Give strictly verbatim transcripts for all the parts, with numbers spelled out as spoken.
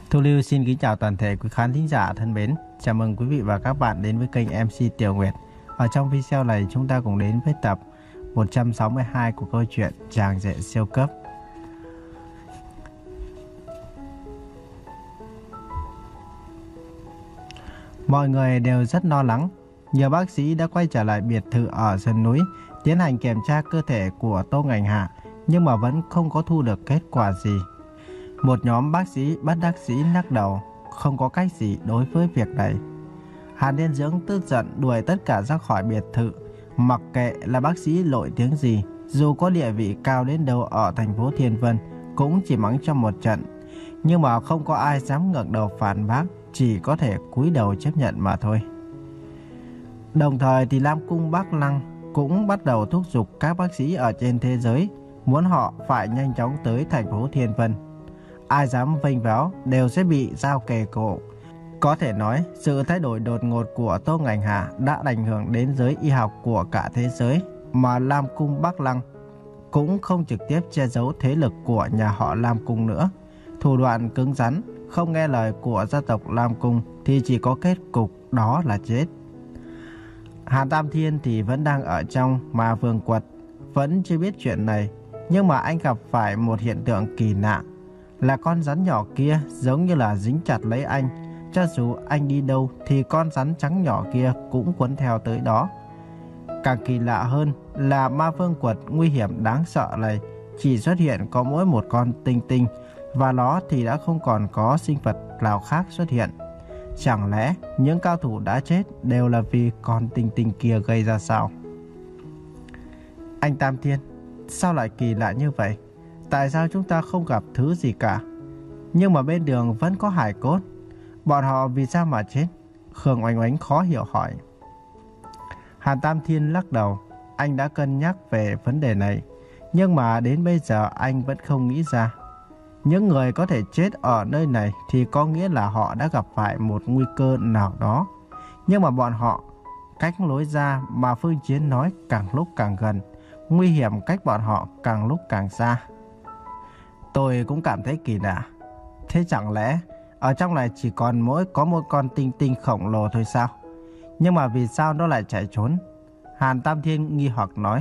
Thu Lưu xin kính chào toàn thể quý khán thính giả thân mến. Chào mừng quý vị và các bạn đến với kênh em xê Tiểu Nguyệt. Ở trong video này chúng ta cùng đến với tập một trăm sáu mươi hai của câu chuyện Chàng rể siêu cấp. Mọi người đều rất lo lắng. Nhiều bác sĩ đã quay trở lại biệt thự ở sườn núi tiến hành kiểm tra cơ thể của Tô Ngành Hạ, nhưng mà vẫn không có thu được kết quả gì. Một nhóm bác sĩ bất đắc dĩ lắc đầu, không có cách gì đối với việc này. Hàn Thiên Dưỡng tức giận đuổi tất cả ra khỏi biệt thự, mặc kệ là bác sĩ nổi tiếng gì, dù có địa vị cao đến đâu ở thành phố Thiên Vân cũng chỉ mắng cho một trận. Nhưng mà không có ai dám ngẩng đầu phản bác, chỉ có thể cúi đầu chấp nhận mà thôi. Đồng thời thì Lam Cung Bắc Lăng cũng bắt đầu thúc giục các bác sĩ ở trên thế giới, muốn họ phải nhanh chóng tới thành phố Thiên Vân. Ai dám vênh váo đều sẽ bị dao kề cổ. Có thể nói, sự thay đổi đột ngột của Tô Ngành Hạ đã ảnh hưởng đến giới y học của cả thế giới, mà Lam Cung Bắc Lăng cũng không trực tiếp che giấu thế lực của nhà họ Lam Cung nữa. Thủ đoạn cứng rắn, không nghe lời của gia tộc Lam Cung thì chỉ có kết cục đó là chết. Hàn Tam Thiên thì vẫn đang ở trong Ma Vương Quật, vẫn chưa biết chuyện này, nhưng mà anh gặp phải một hiện tượng kỳ lạ, là con rắn nhỏ kia giống như là dính chặt lấy anh. Cho dù anh đi đâu thì con rắn trắng nhỏ kia cũng quấn theo tới đó. Càng kỳ lạ hơn là Ma Vương Quật nguy hiểm đáng sợ này chỉ xuất hiện có mỗi một con tinh tinh, và nó thì đã không còn có sinh vật nào khác xuất hiện. Chẳng lẽ những cao thủ đã chết đều là vì con tinh tinh kia gây ra sao? Anh Tam Thiên, sao lại kỳ lạ như vậy? Tại sao chúng ta không gặp thứ gì cả, nhưng mà bên đường vẫn có hài cốt? Bọn họ vì sao mà chết? Khương Oánh Oánh khó hiểu hỏi. Hàn Tam Thiên lắc đầu. Anh đã cân nhắc về vấn đề này, nhưng mà đến bây giờ anh vẫn không nghĩ ra. Những người có thể chết ở nơi này thì có nghĩa là họ đã gặp phải một nguy cơ nào đó. Nhưng mà bọn họ, cách lối ra mà Phương Chiến nói càng lúc càng gần, nguy hiểm cách bọn họ càng lúc càng xa. Tôi cũng cảm thấy kỳ lạ. Thế chẳng lẽ ở trong này chỉ còn mỗi có một con tinh tinh khổng lồ thôi sao? Nhưng mà vì sao nó lại chạy trốn? Hàn Tam Thiên nghi hoặc nói.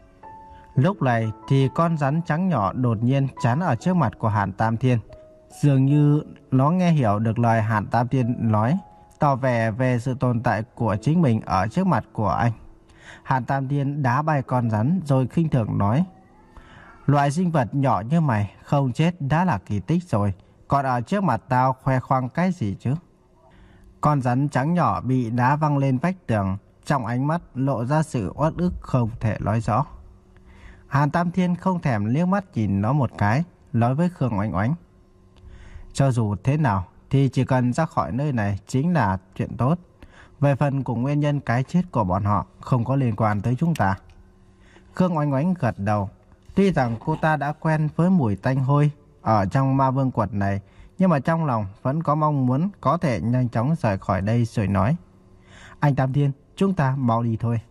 Lúc này thì con rắn trắng nhỏ đột nhiên chắn ở trước mặt của Hàn Tam Thiên. Dường như nó nghe hiểu được lời Hàn Tam Thiên nói, tỏ vẻ về sự tồn tại của chính mình ở trước mặt của anh. Hàn Tam Thiên đá bay con rắn rồi khinh thường nói. Loại sinh vật nhỏ như mày không chết đã là kỳ tích rồi, còn ở trước mặt tao khoe khoang cái gì chứ? Con rắn trắng nhỏ bị đá văng lên vách tường, trong ánh mắt lộ ra sự uất ức không thể nói rõ. Hàn Tam Thiên không thèm liếc mắt nhìn nó một cái, nói với Khương Oánh Oánh. Cho dù thế nào thì chỉ cần ra khỏi nơi này chính là chuyện tốt. Về phần của nguyên nhân cái chết của bọn họ không có liên quan tới chúng ta. Khương Oánh Oánh gật đầu. Tuy rằng cô ta đã quen với mùi tanh hôi ở trong Ma Vương Quật này, nhưng mà trong lòng vẫn có mong muốn có thể nhanh chóng rời khỏi đây rồi nói. Anh Tam Thiên, chúng ta mau đi thôi.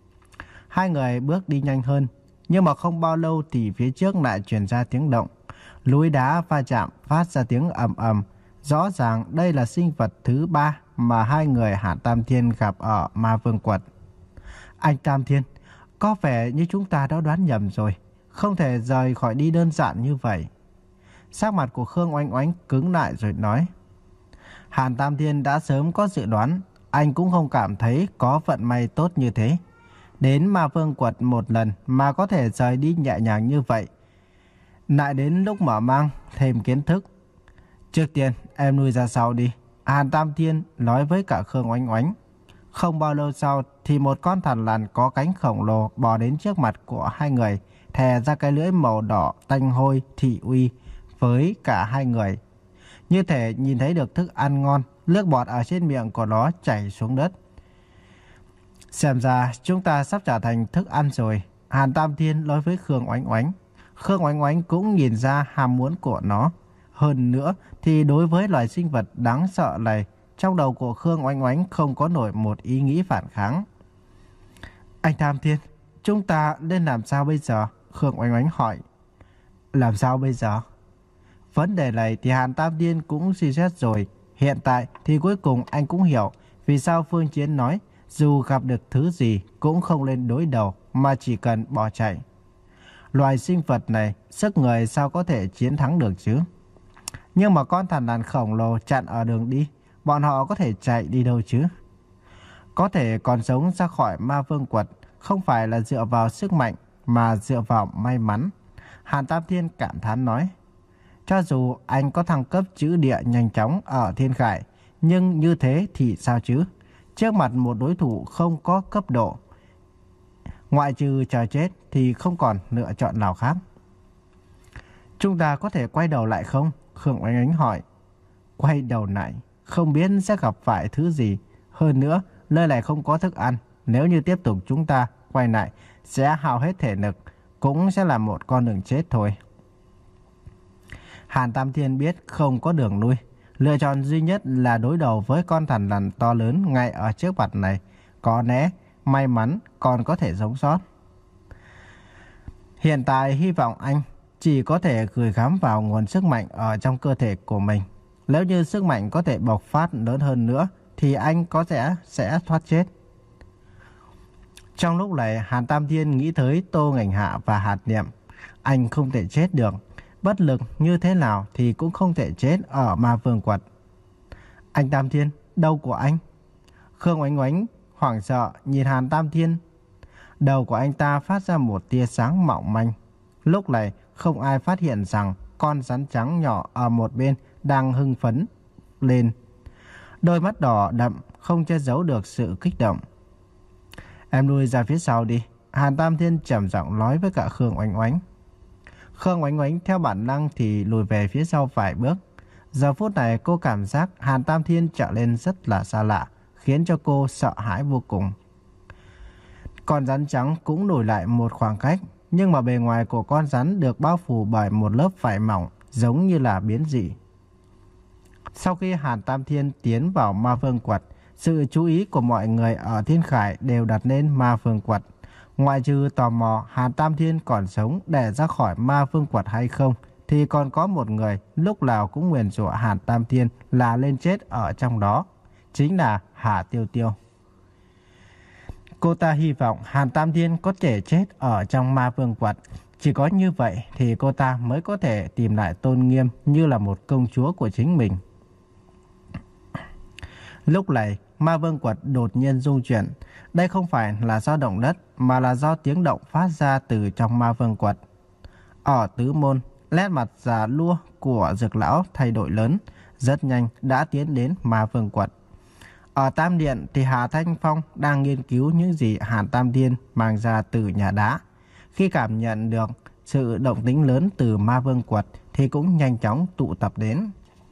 Hai người bước đi nhanh hơn, nhưng mà không bao lâu thì phía trước lại truyền ra tiếng động. Núi đá va chạm phát ra tiếng ầm ầm. Rõ ràng đây là sinh vật thứ ba mà hai người Hàn Tam Thiên gặp ở Ma Vương Quật. Anh Tam Thiên, có vẻ như chúng ta đã đoán nhầm rồi, không thể rời khỏi đi đơn giản như vậy. Sắc mặt của Khương Oánh Oánh cứng lại rồi nói. Hàn Tam Thiên đã sớm có dự đoán, anh cũng không cảm thấy có vận may tốt như thế. Đến Ma Vương Quật một lần mà có thể rời đi nhẹ nhàng như vậy. Lại đến lúc mở mang thêm kiến thức. Trước tiên em nuôi ra sau đi, Hàn Tam Thiên nói với cả Khương Oánh Oánh. Không bao lâu sau thì một con thằn lằn có cánh khổng lồ bò đến trước mặt của hai người, thè ra cái lưỡi màu đỏ tanh hôi thị uy với cả hai người. Như thể nhìn thấy được thức ăn ngon, nước bọt ở trên miệng của nó chảy xuống đất. Xem ra chúng ta sắp trở thành thức ăn rồi, Hàn Tam Thiên nói với Khương Oánh Oánh. Khương Oánh Oánh cũng nhìn ra ham muốn của nó. Hơn nữa thì đối với loài sinh vật đáng sợ này, trong đầu của Khương Oánh Oánh không có nổi một ý nghĩ phản kháng. Anh Tam Thiên, chúng ta nên làm sao bây giờ? Khương Oánh Oánh hỏi. Làm sao bây giờ? Vấn đề này thì Hàn Tam Thiên cũng suy xét rồi. Hiện tại thì cuối cùng anh cũng hiểu vì sao Phương Chiến nói dù gặp được thứ gì cũng không lên đối đầu mà chỉ cần bỏ chạy. Loài sinh vật này, sức người sao có thể chiến thắng được chứ? Nhưng mà con thằn lằn khổng lồ chặn ở đường đi, bọn họ có thể chạy đi đâu chứ? Có thể còn sống ra khỏi ma vương quật không phải là dựa vào sức mạnh mà dựa vào may mắn. Hàn Tam Thiên cảm thán nói. Cho dù anh có thăng cấp chữ địa nhanh chóng ở Thiên Khải, nhưng như thế thì sao chứ? Trước mặt một đối thủ không có cấp độ, ngoại trừ chờ chết thì không còn lựa chọn nào khác. Chúng ta có thể quay đầu lại không? Khương Oánh Oánh hỏi. Quay đầu lại, không biết sẽ gặp phải thứ gì. Hơn nữa, nơi này không có thức ăn. Nếu như tiếp tục chúng ta quay lại, sẽ hao hết thể lực, cũng sẽ là một con đường chết thôi. Hàn Tam Thiên biết không có đường lui. Lựa chọn duy nhất là đối đầu với con thằn lằn to lớn ngay ở trước mặt này. Có lẽ may mắn còn có thể sống sót. Hiện tại hy vọng anh chỉ có thể gửi gắm vào nguồn sức mạnh ở trong cơ thể của mình. Nếu như sức mạnh có thể bộc phát lớn hơn nữa thì anh có thể sẽ thoát chết. Trong lúc này Hàn Tam Thiên nghĩ tới Tô Ngành Hạ và Hạt Niệm. Anh không thể chết được. Bất lực như thế nào thì cũng không thể chết ở ma vương quật. Anh Tam Thiên, đầu của anh? Khương Oánh Oánh hoảng sợ nhìn Hàn Tam Thiên. Đầu của anh ta phát ra một tia sáng mỏng manh. Lúc này không ai phát hiện rằng con rắn trắng nhỏ ở một bên đang hưng phấn lên. Đôi mắt đỏ đậm không che giấu được sự kích động. Em lui ra phía sau đi. Hàn Tam Thiên trầm giọng nói với cả Khương Oánh Oánh. Khương Oánh Oánh theo bản năng thì lùi về phía sau vài bước. Giờ phút này cô cảm giác Hàn Tam Thiên trở lên rất là xa lạ, khiến cho cô sợ hãi vô cùng. Con rắn trắng cũng lùi lại một khoảng cách, nhưng mà bề ngoài của con rắn được bao phủ bởi một lớp vải mỏng, giống như là biến dị. Sau khi Hàn Tam Thiên tiến vào ma vương quật, sự chú ý của mọi người ở Thiên Khải đều đặt lên ma vương quật. Ngoại trừ tò mò Hàn Tam Thiên còn sống để ra khỏi ma vương quật hay không, thì còn có một người lúc nào cũng nguyền rủa Hàn Tam Thiên là lên chết ở trong đó, chính là Hà Tiêu Tiêu. Cô ta hy vọng Hàn Tam Thiên có thể chết ở trong ma vương quật. Chỉ có như vậy thì cô ta mới có thể tìm lại tôn nghiêm như là một công chúa của chính mình. Lúc này, ma vương quật đột nhiên rung chuyển. Đây không phải là do động đất, mà là do tiếng động phát ra từ trong ma vương quật. Ở tứ môn, nét mặt già lua của Dược lão thay đổi lớn, rất nhanh đã tiến đến ma vương quật. Ở Tam Điện thì Hà Thanh Phong đang nghiên cứu những gì Hàn Tam Thiên mang ra từ nhà đá. Khi cảm nhận được sự động tĩnh lớn từ ma vương quật thì cũng nhanh chóng tụ tập đến.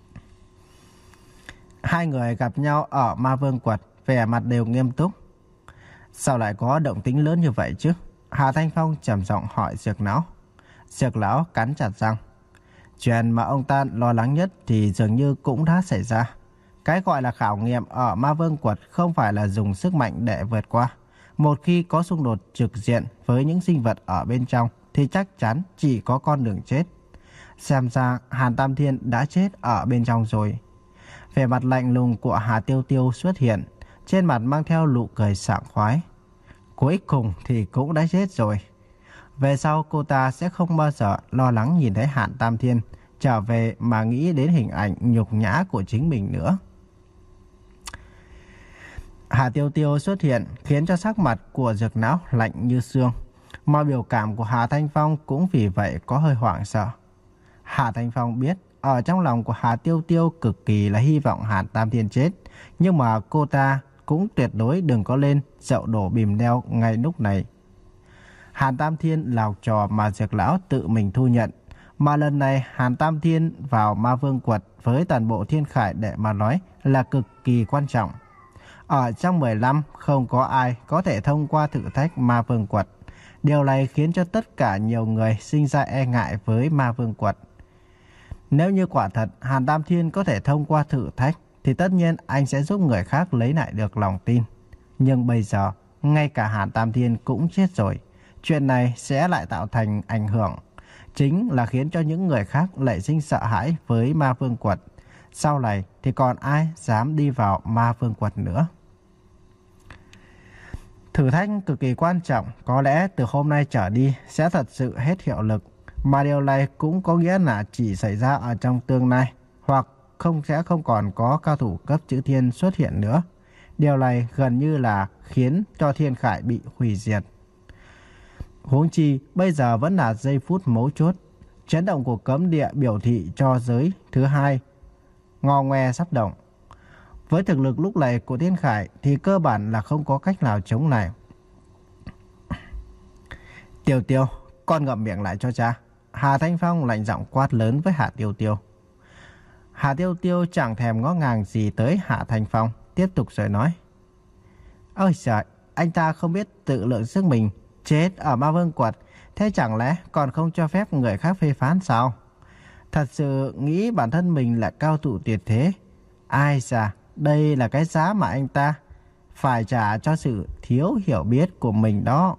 Hai người gặp nhau ở ma vương quật, vẻ mặt đều nghiêm túc. Sao lại có động tĩnh lớn như vậy chứ? Hà Thanh Phong trầm giọng hỏi Dược lão. Dược lão cắn chặt răng. Chuyện mà ông ta lo lắng nhất thì dường như cũng đã xảy ra. Cái gọi là khảo nghiệm ở ma vương quật không phải là dùng sức mạnh để vượt qua. Một khi có xung đột trực diện với những sinh vật ở bên trong thì chắc chắn chỉ có con đường chết. Xem ra Hàn Tam Thiên đã chết ở bên trong rồi. Vẻ mặt lạnh lùng của Hà Tiêu Tiêu xuất hiện, trên mặt mang theo nụ cười sảng khoái. Cuối cùng thì cũng đã chết rồi. Về sau cô ta sẽ không bao giờ lo lắng nhìn thấy Hàn Tam Thiên trở về mà nghĩ đến hình ảnh nhục nhã của chính mình nữa. Hà Tiêu Tiêu xuất hiện khiến cho sắc mặt của Dược lão lạnh như xương, mà biểu cảm của Hà Thanh Phong cũng vì vậy có hơi hoảng sợ. Hà Thanh Phong biết ở trong lòng của Hà Tiêu Tiêu cực kỳ là hy vọng Hàn Tam Thiên chết, nhưng mà cô ta cũng tuyệt đối đừng có lên dậu đổ bìm leo ngay lúc này. Hàn Tam Thiên là học trò mà Dược lão tự mình thu nhận, mà lần này Hàn Tam Thiên vào ma vương quật với toàn bộ Thiên Khải để mà nói là cực kỳ quan trọng. Ở trong mười lăm không có ai có thể thông qua thử thách ma vương quật. Điều này khiến cho tất cả nhiều người sinh ra e ngại với ma vương quật. Nếu như quả thật Hàn Tam Thiên có thể thông qua thử thách thì tất nhiên anh sẽ giúp người khác lấy lại được lòng tin. Nhưng bây giờ ngay cả Hàn Tam Thiên cũng chết rồi. Chuyện này sẽ lại tạo thành ảnh hưởng. chính là khiến cho những người khác nảy sinh sợ hãi với Ma Vương Quật. Sau này thì còn ai dám đi vào Ma Vương Quật nữa. Thử thách cực kỳ quan trọng có lẽ từ hôm nay trở đi sẽ thật sự hết hiệu lực. Mà điều này cũng có nghĩa là chỉ xảy ra ở trong tương lai, hoặc không sẽ không còn có cao thủ cấp chữ thiên xuất hiện nữa. Điều này gần như là khiến cho Thiên Khải bị hủy diệt. Huống chi bây giờ vẫn là giây phút mấu chốt. Chấn động của cấm địa biểu thị cho giới thứ hai ngò ngoe sắp động. Với thực lực lúc này của Thiên Khải thì cơ bản là không có cách nào chống lại. Tiêu Tiêu, con ngậm miệng lại cho cha. Hà Thanh Phong lạnh giọng quát lớn với Hạ Tiêu Tiêu. Hạ Tiêu Tiêu chẳng thèm ngó ngàng gì tới Hạ Thanh Phong, tiếp tục rồi nói. Ôi trời, anh ta không biết tự lượng sức mình, chết ở Ma Vương Quật, thế chẳng lẽ còn không cho phép người khác phê phán sao? Thật sự nghĩ bản thân mình là cao thủ tuyệt thế. Ai xa, đây là cái giá mà anh ta phải trả cho sự thiếu hiểu biết của mình đó.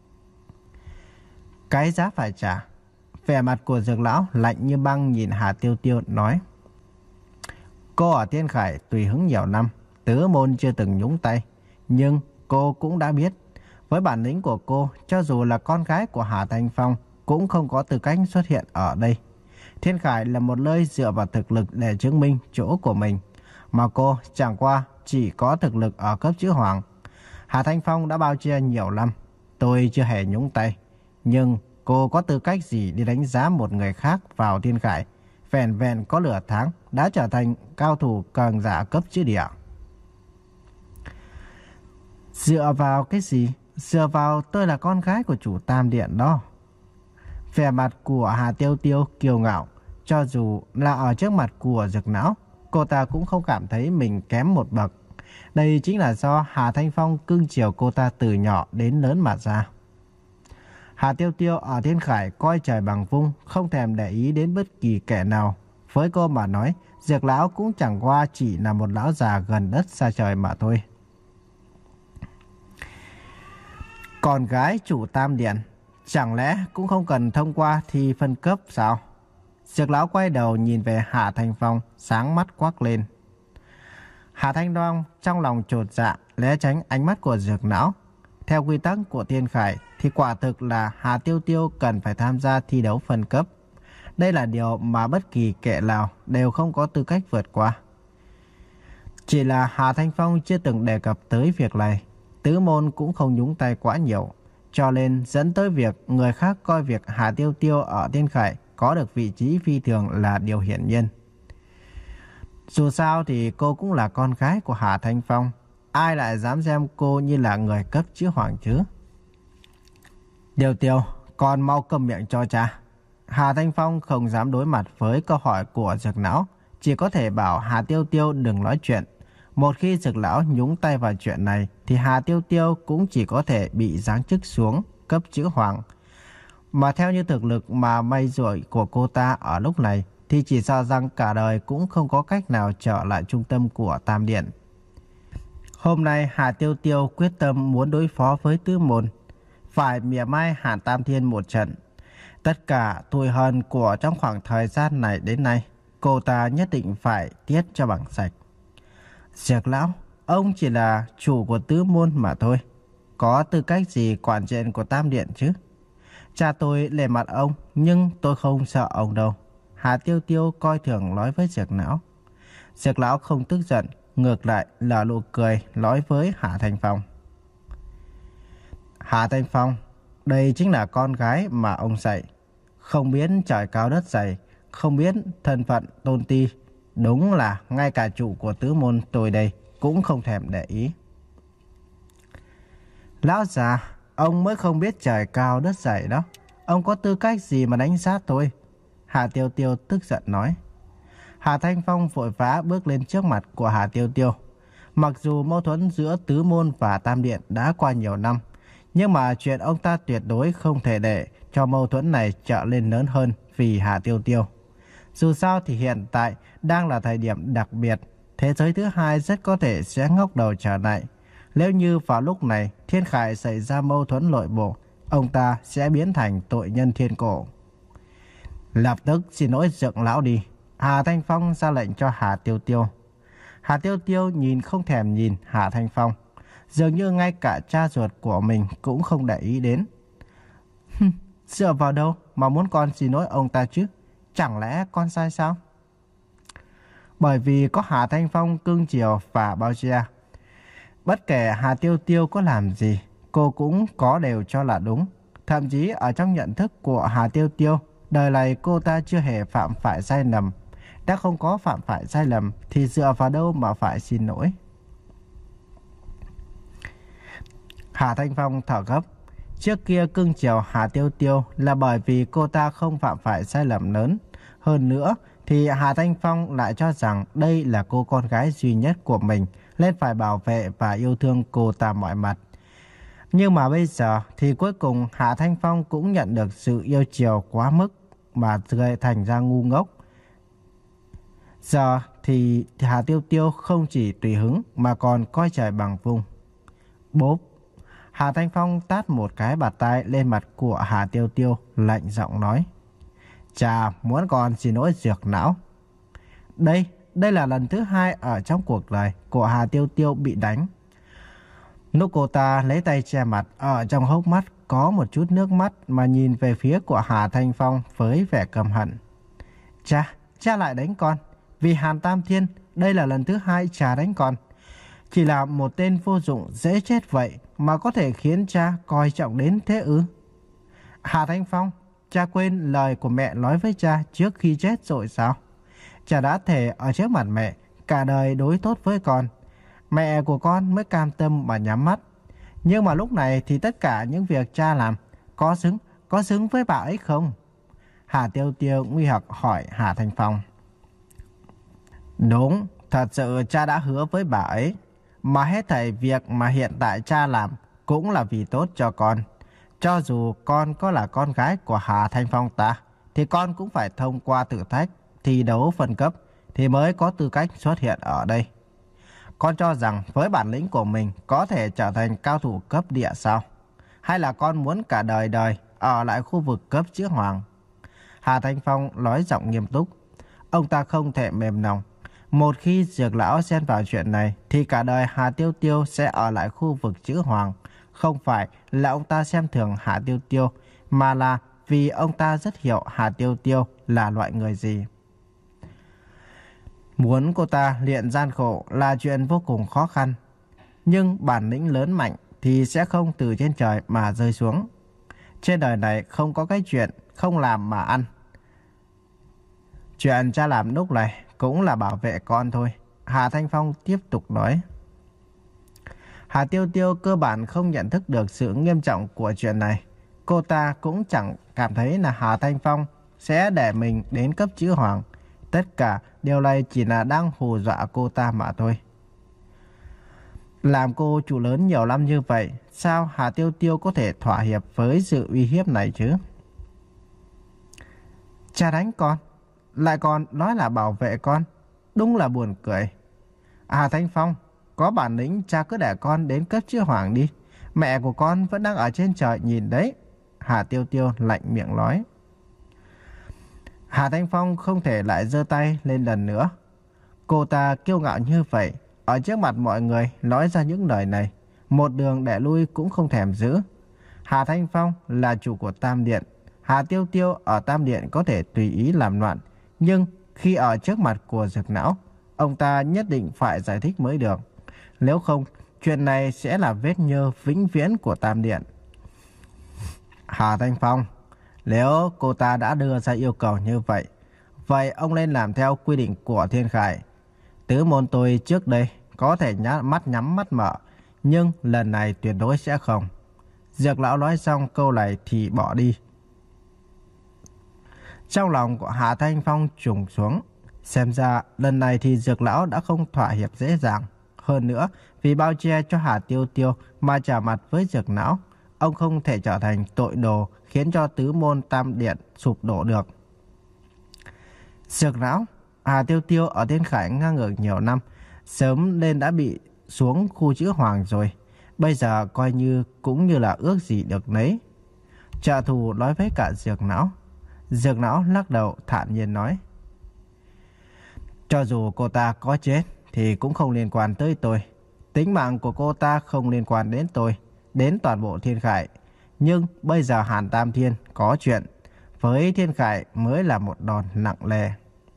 Cái giá phải trả. Vẻ mặt của Dược lão lạnh như băng nhìn Hà Tiêu Tiêu nói. Cô ở Thiên Khải tùy hứng nhiều năm, tứ môn chưa từng nhúng tay. Nhưng cô cũng đã biết, với bản lĩnh của cô, cho dù là con gái của Hà Thanh Phong cũng không có tư cách xuất hiện ở đây. Thiên Khải là một nơi dựa vào thực lực để chứng minh chỗ của mình, mà cô chẳng qua chỉ có thực lực ở cấp chữ hoàng. Hà Thanh Phong đã bao che nhiều năm, tôi chưa hề nhúng tay. Nhưng cô có tư cách gì đi đánh giá một người khác vào Thiên Khải? Vẹn vẹn có nửa tháng đã trở thành cao thủ cường giả cấp chữ địa. Dựa vào cái gì? Dựa vào tôi là con gái của chủ Tam Điện đó. Vẻ mặt của Hà Tiêu Tiêu kiêu ngạo. Cho dù là ở trước mặt của Dược não, cô ta cũng không cảm thấy mình kém một bậc. Đây chính là do Hà Thanh Phong cưng chiều cô ta từ nhỏ đến lớn mà ra. Hà Tiêu Tiêu ở Thiên Khải coi trời bằng vung, không thèm để ý đến bất kỳ kẻ nào. Với cô mà nói, Dược lão cũng chẳng qua chỉ là một lão già gần đất xa trời mà thôi. Con gái chủ Tam Điện, chẳng lẽ cũng không cần thông qua thi phân cấp sao? Dược lão quay đầu nhìn về Hạ Thanh Phong, sáng mắt quắc lên. Hạ Thanh Phong trong lòng chột dạ, né tránh ánh mắt của Dược lão. Theo quy tắc của Thiên Khải thì quả thực là Hà Tiêu Tiêu cần phải tham gia thi đấu phân cấp. Đây là điều mà bất kỳ kẻ nào đều không có tư cách vượt qua. Chỉ là Hà Thanh Phong chưa từng đề cập tới việc này. Tứ môn cũng không nhúng tay quá nhiều, cho nên dẫn tới việc người khác coi việc Hà Tiêu Tiêu ở Thiên Khải có được vị trí phi thường là điều hiển nhiên. Dù sao thì cô cũng là con gái của Hà Thanh Phong. Ai lại dám xem cô như là người cấp chữ hoàng chứ? Tiêu Tiêu, con mau câm miệng cho cha. Hà Thanh Phong không dám đối mặt với câu hỏi của Dược não, chỉ có thể bảo Hà Tiêu Tiêu đừng nói chuyện. Một khi Dược lão nhúng tay vào chuyện này thì Hà Tiêu Tiêu cũng chỉ có thể bị giáng chức xuống cấp chữ hoàng. Mà theo như thực lực mà may rủi của cô ta ở lúc này thì chỉ sợ rằng cả đời cũng không có cách nào trở lại trung tâm của Tam Điện. Hôm nay Hà Tiêu Tiêu quyết tâm muốn đối phó với tứ môn, phải mỉa mai Hàn Tam Thiên một trận. Tất cả thùi hờn của trong khoảng thời gian này đến nay, cô ta nhất định phải tiết cho bằng sạch. Dược lão, ông chỉ là chủ của tứ môn mà thôi, có tư cách gì quản chuyện của Tam Điện chứ? Cha tôi lề mặt ông, nhưng tôi không sợ ông đâu. Hà Tiêu Tiêu coi thường nói với Dược lão. Dược lão không tức giận, ngược lại là nụ cười nói với Hạ Thanh Phong. Hạ Thanh Phong, đây chính là con gái mà ông dạy. Không biết trời cao đất dày, không biết thân phận tôn ti. Đúng là ngay cả chủ của tứ môn tôi đây cũng không thèm để ý. Lão già, ông mới không biết trời cao đất dày đó. Ông có tư cách gì mà đánh giá tôi? Hà Tiêu Tiêu tức giận nói. Hà Thanh Phong vội vã bước lên trước mặt của Hà Tiêu Tiêu. Mặc dù mâu thuẫn giữa tứ môn và Tam Điện đã qua nhiều năm, nhưng mà chuyện ông ta tuyệt đối không thể để cho mâu thuẫn này trở lên lớn hơn vì Hà Tiêu Tiêu. Dù sao thì hiện tại đang là thời điểm đặc biệt, thế giới thứ hai rất có thể sẽ ngóc đầu trở lại. Nếu như vào lúc này Thiên Khải xảy ra mâu thuẫn nội bộ, ông ta sẽ biến thành tội nhân thiên cổ. Lập tức xin lỗi Dược lão đi. Hà Thanh Phong ra lệnh cho Hà Tiêu Tiêu. Hà Tiêu Tiêu nhìn không thèm nhìn Hà Thanh Phong, dường như ngay cả cha ruột của mình cũng không để ý đến. Dựa vào đâu mà muốn con xin lỗi ông ta chứ? Chẳng lẽ con sai sao? Bởi vì có Hà Thanh Phong cưng chiều và bao che. Bất kể Hà Tiêu Tiêu có làm gì, cô cũng có đều cho là đúng. Thậm chí ở trong nhận thức của Hà Tiêu Tiêu, đời này cô ta chưa hề phạm phải sai lầm. Đã không có phạm phải sai lầm thì dựa vào đâu mà phải xin lỗi? Hà Thanh Phong thở gấp. Trước kia cưng chiều Hà Tiêu Tiêu là bởi vì cô ta không phạm phải sai lầm lớn. Hơn nữa thì Hà Thanh Phong lại cho rằng đây là cô con gái duy nhất của mình, nên phải bảo vệ và yêu thương cô ta mọi mặt. Nhưng mà bây giờ thì cuối cùng Hà Thanh Phong cũng nhận được sự yêu chiều quá mức mà gây thành ra ngu ngốc. Giờ thì Hà Tiêu Tiêu không chỉ tùy hứng mà còn coi trời bằng vung. Bốp! Hà Thanh Phong tát một cái bạt tai lên mặt của Hà Tiêu Tiêu, lạnh giọng nói: Cha muốn con xin lỗi Dược lão. Đây, đây là lần thứ hai ở trong cuộc đời của Hà Tiêu Tiêu bị đánh. Lúc cô ta lấy tay che mặt, ở trong hốc mắt có một chút nước mắt mà nhìn về phía của Hà Thanh Phong với vẻ căm hận. Cha, cha lại đánh con. Vì Hàn Tam Thiên, đây là lần thứ hai cha đánh con. Chỉ là một tên vô dụng dễ chết vậy mà có thể khiến cha coi trọng đến thế ư? Hà Thanh Phong, cha quên lời của mẹ nói với cha trước khi chết rồi sao? Cha đã thề ở trước mặt mẹ cả đời đối tốt với con. Mẹ của con mới cam tâm mà nhắm mắt. Nhưng mà lúc này thì tất cả những việc cha làm có xứng, có xứng với bà ấy không? Hà Tiêu Tiêu nguy hoặc hỏi Hà Thanh Phong. Đúng, thật sự cha đã hứa với bà ấy. Mà hết thảy việc mà hiện tại cha làm cũng là vì tốt cho con. Cho dù con có là con gái của Hà Thanh Phong ta, thì con cũng phải thông qua thử thách, thi đấu phân cấp, thì mới có tư cách xuất hiện ở đây. Con cho rằng với bản lĩnh của mình có thể trở thành cao thủ cấp địa sao? Hay là con muốn cả đời đời ở lại khu vực cấp chữ hoàng? Hà Thanh Phong nói giọng nghiêm túc. Ông ta không thể mềm lòng. Một khi Dược lão xen vào chuyện này thì cả đời Hà Tiêu Tiêu sẽ ở lại khu vực chữ hoàng. Không phải là ông ta xem thường Hà Tiêu Tiêu, mà là vì ông ta rất hiểu Hà Tiêu Tiêu là loại người gì. Muốn cô ta luyện gian khổ là chuyện vô cùng khó khăn. Nhưng bản lĩnh lớn mạnh thì sẽ không từ trên trời mà rơi xuống. Trên đời này không có cái chuyện không làm mà ăn. Chuyện cha làm lúc này cũng là bảo vệ con thôi. Hà Thanh Phong tiếp tục nói. Hà Tiêu Tiêu cơ bản không nhận thức được sự nghiêm trọng của chuyện này. Cô ta cũng chẳng cảm thấy là Hà Thanh Phong sẽ để mình đến cấp chữ hoàng. Tất cả điều này chỉ là đang hù dọa cô ta mà thôi. Làm cô chủ lớn nhiều năm như vậy, sao Hà Tiêu Tiêu có thể thỏa hiệp với sự uy hiếp này chứ? Cha đánh con, lại còn nói là bảo vệ con. Đúng là buồn cười. Hà Thanh Phong, có bản lĩnh cha cứ để con đến cấp chữ hoàng đi. Mẹ của con vẫn đang ở trên trời nhìn đấy. Hà Tiêu Tiêu lạnh miệng nói. Hà Thanh Phong không thể lại giơ tay lên lần nữa. Cô ta kiêu ngạo như vậy, ở trước mặt mọi người nói ra những lời này, một đường để lui cũng không thèm giữ. Hà Thanh Phong là chủ của Tam Điện. Hà Tiêu Tiêu ở Tam Điện có thể tùy ý làm loạn, nhưng khi ở trước mặt của Dược lão, ông ta nhất định phải giải thích mới được. Nếu không, chuyện này sẽ là vết nhơ vĩnh viễn của Tam Điện. Hà Thanh Phong, nếu cô ta đã đưa ra yêu cầu như vậy, vậy ông nên làm theo quy định của Thiên Khải. Tứ môn tôi trước đây có thể nhá, mắt nhắm mắt mở, nhưng lần này tuyệt đối sẽ không. Dược lão nói xong câu này thì bỏ đi. Trong lòng của Hà Thanh Phong trùng xuống. Xem ra lần này thì Dược lão đã không thỏa hiệp dễ dàng. Hơn nữa, vì bao che cho Hà Tiêu Tiêu mà trả mặt với Dược lão, ông không thể trở thành tội đồ khiến cho tứ môn Tam Điện sụp đổ được. Dược lão, Hà Tiêu Tiêu ở Thiên Khải ngang ngược nhiều năm, sớm nên đã bị xuống khu chữ hoàng rồi. Bây giờ coi như cũng như là ước gì được nấy. Trợ thủ nói với cả Dược lão. Dược lão lắc đầu thản nhiên nói. Cho dù cô ta có chết thì cũng không liên quan tới tôi. Tính mạng của cô ta không liên quan đến tôi, đến toàn bộ Thiên Khải. Nhưng bây giờ Hàn Tam Thiên có chuyện, với Thiên Khải mới là một đòn nặng nề.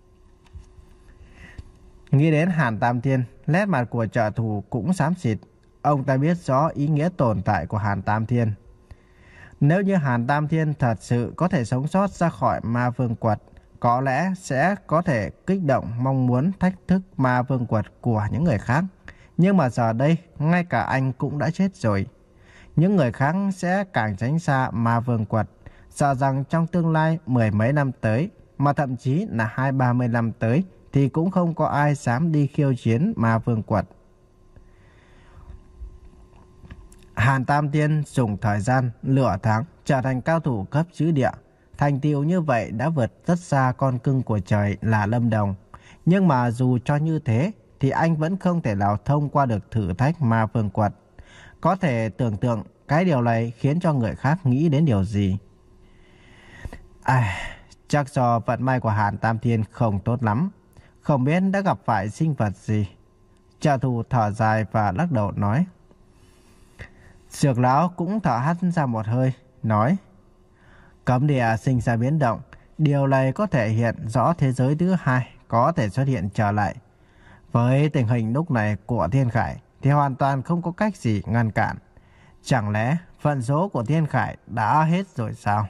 Nghĩ đến Hàn Tam Thiên, nét mặt của trợ thủ cũng xám xịt. Ông ta biết rõ ý nghĩa tồn tại của Hàn Tam Thiên. Nếu như Hàn Tam Thiên thật sự có thể sống sót ra khỏi Ma Vương Quật, có lẽ sẽ có thể kích động mong muốn thách thức Ma Vương Quật của những người khác. Nhưng mà giờ đây, ngay cả anh cũng đã chết rồi. Những người khác sẽ càng tránh xa Ma Vương Quật, sợ rằng trong tương lai mười mấy năm tới, mà thậm chí là hai ba mươi năm tới, thì cũng không có ai dám đi khiêu chiến Ma Vương Quật. Hàn Tam Thiên dùng thời gian nửa tháng trở thành cao thủ cấp chữ địa. Thành tựu như vậy đã vượt rất xa con cưng của trời là Lâm Đồng. Nhưng mà dù cho như thế, thì anh vẫn không thể nào thông qua được thử thách Ma Vương Quật. Có thể tưởng tượng cái điều này khiến cho người khác nghĩ đến điều gì. À, chắc do vận may của Hàn Tam Thiên không tốt lắm. Không biết đã gặp phải sinh vật gì. Trợ thủ thở dài và lắc đầu nói. Dược lão cũng thở hắt ra một hơi, nói. Cấm địa sinh ra biến động. Điều này có thể hiện rõ thế giới thứ hai có thể xuất hiện trở lại. Với tình hình lúc này của Thiên Khải thì hoàn toàn không có cách gì ngăn cản. Chẳng lẽ phận số của Thiên Khải đã hết rồi sao?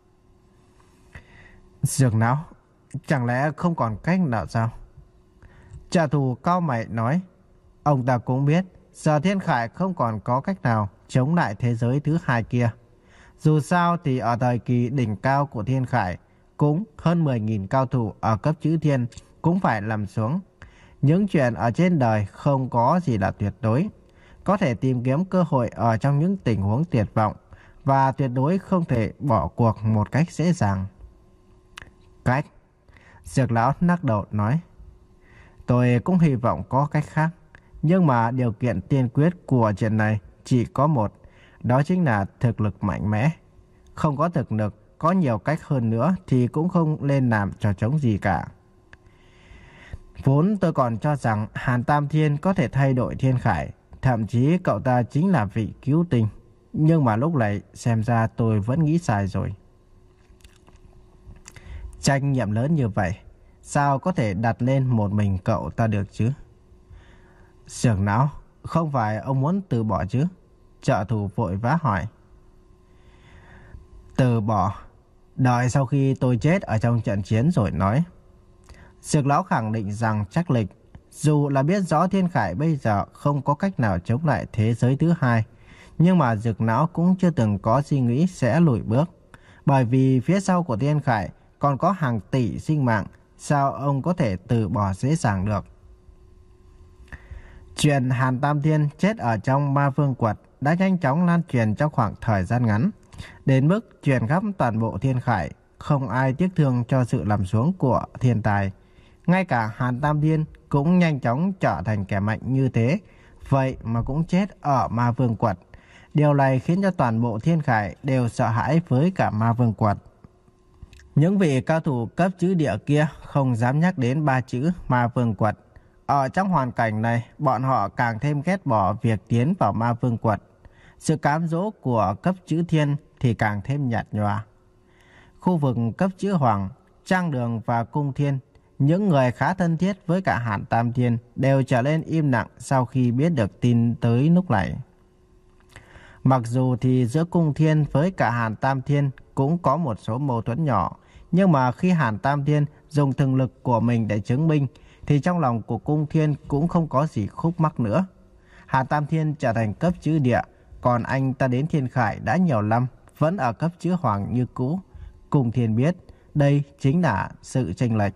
Dược lão, chẳng lẽ không còn cách nào sao? Trợ thủ cao mày nói. Ông ta cũng biết giờ Thiên Khải không còn có cách nào chống lại thế giới thứ hai kia. Dù sao thì ở thời kỳ đỉnh cao của Thiên Khải, cũng hơn mười nghìn cao thủ ở cấp chữ thiên cũng phải nằm xuống. Những chuyện ở trên đời không có gì là tuyệt đối. Có thể tìm kiếm cơ hội ở trong những tình huống tuyệt vọng, và tuyệt đối không thể bỏ cuộc một cách dễ dàng. Cách? Dược lão lắc đầu nói. Tôi cũng hy vọng có cách khác. Nhưng mà điều kiện tiên quyết của chuyện này chỉ có một. Đó chính là thực lực mạnh mẽ. Không có thực lực, có nhiều cách hơn nữa thì cũng không lên làm trò trống gì cả. Vốn tôi còn cho rằng Hàn Tam Thiên có thể thay đổi Thiên Khải. Thậm chí cậu ta chính là vị cứu tinh. Nhưng mà lúc này xem ra tôi vẫn nghĩ sai rồi. Trách nhiệm lớn như vậy, sao có thể đặt lên một mình cậu ta được chứ? Dược não, không phải ông muốn từ bỏ chứ? Trợ thủ vội vã hỏi. Từ bỏ? Đợi sau khi tôi chết ở trong trận chiến rồi nói. Dược lão khẳng định rằng chắc lịch, dù là biết rõ Thiên Khải bây giờ không có cách nào chống lại thế giới thứ hai, nhưng mà dược lão cũng chưa từng có suy nghĩ sẽ lùi bước. Bởi vì phía sau của Thiên Khải còn có hàng tỷ sinh mạng, sao ông có thể từ bỏ dễ dàng được? Chuyện Hàn Tam Thiên chết ở trong Ma Vương Quật đã nhanh chóng lan truyền trong khoảng thời gian ngắn, đến mức truyền khắp toàn bộ Thiên Khải, không ai tiếc thương cho sự làm xuống của thiên tài. Ngay cả Hàn Tam Thiên cũng nhanh chóng trở thành kẻ mạnh như thế, vậy mà cũng chết ở Ma Vương Quật. Điều này khiến cho toàn bộ Thiên Khải đều sợ hãi với cả Ma Vương Quật. Những vị cao thủ cấp chữ địa kia không dám nhắc đến ba chữ Ma Vương Quật. Ở trong hoàn cảnh này, bọn họ càng thêm ghét bỏ việc tiến vào Ma Vương Quật. Sự cám dỗ của cấp chữ thiên thì càng thêm nhạt nhòa. Khu vực cấp chữ hoàng, Trang Đường và Cung Thiên, những người khá thân thiết với cả Hàn Tam Thiên đều trở nên im lặng sau khi biết được tin tới lúc này. Mặc dù thì giữa Cung Thiên với cả Hàn Tam Thiên cũng có một số mâu thuẫn nhỏ, nhưng mà khi Hàn Tam Thiên dùng thực lực của mình để chứng minh, thì trong lòng của Cung Thiên cũng không có gì khúc mắc nữa. Hàn Tam Thiên trở thành cấp chữ địa, còn anh ta đến Thiên Khải đã nhiều năm, vẫn ở cấp chữ hoàng như cũ. Cung Thiên biết, đây chính là sự chênh lệch.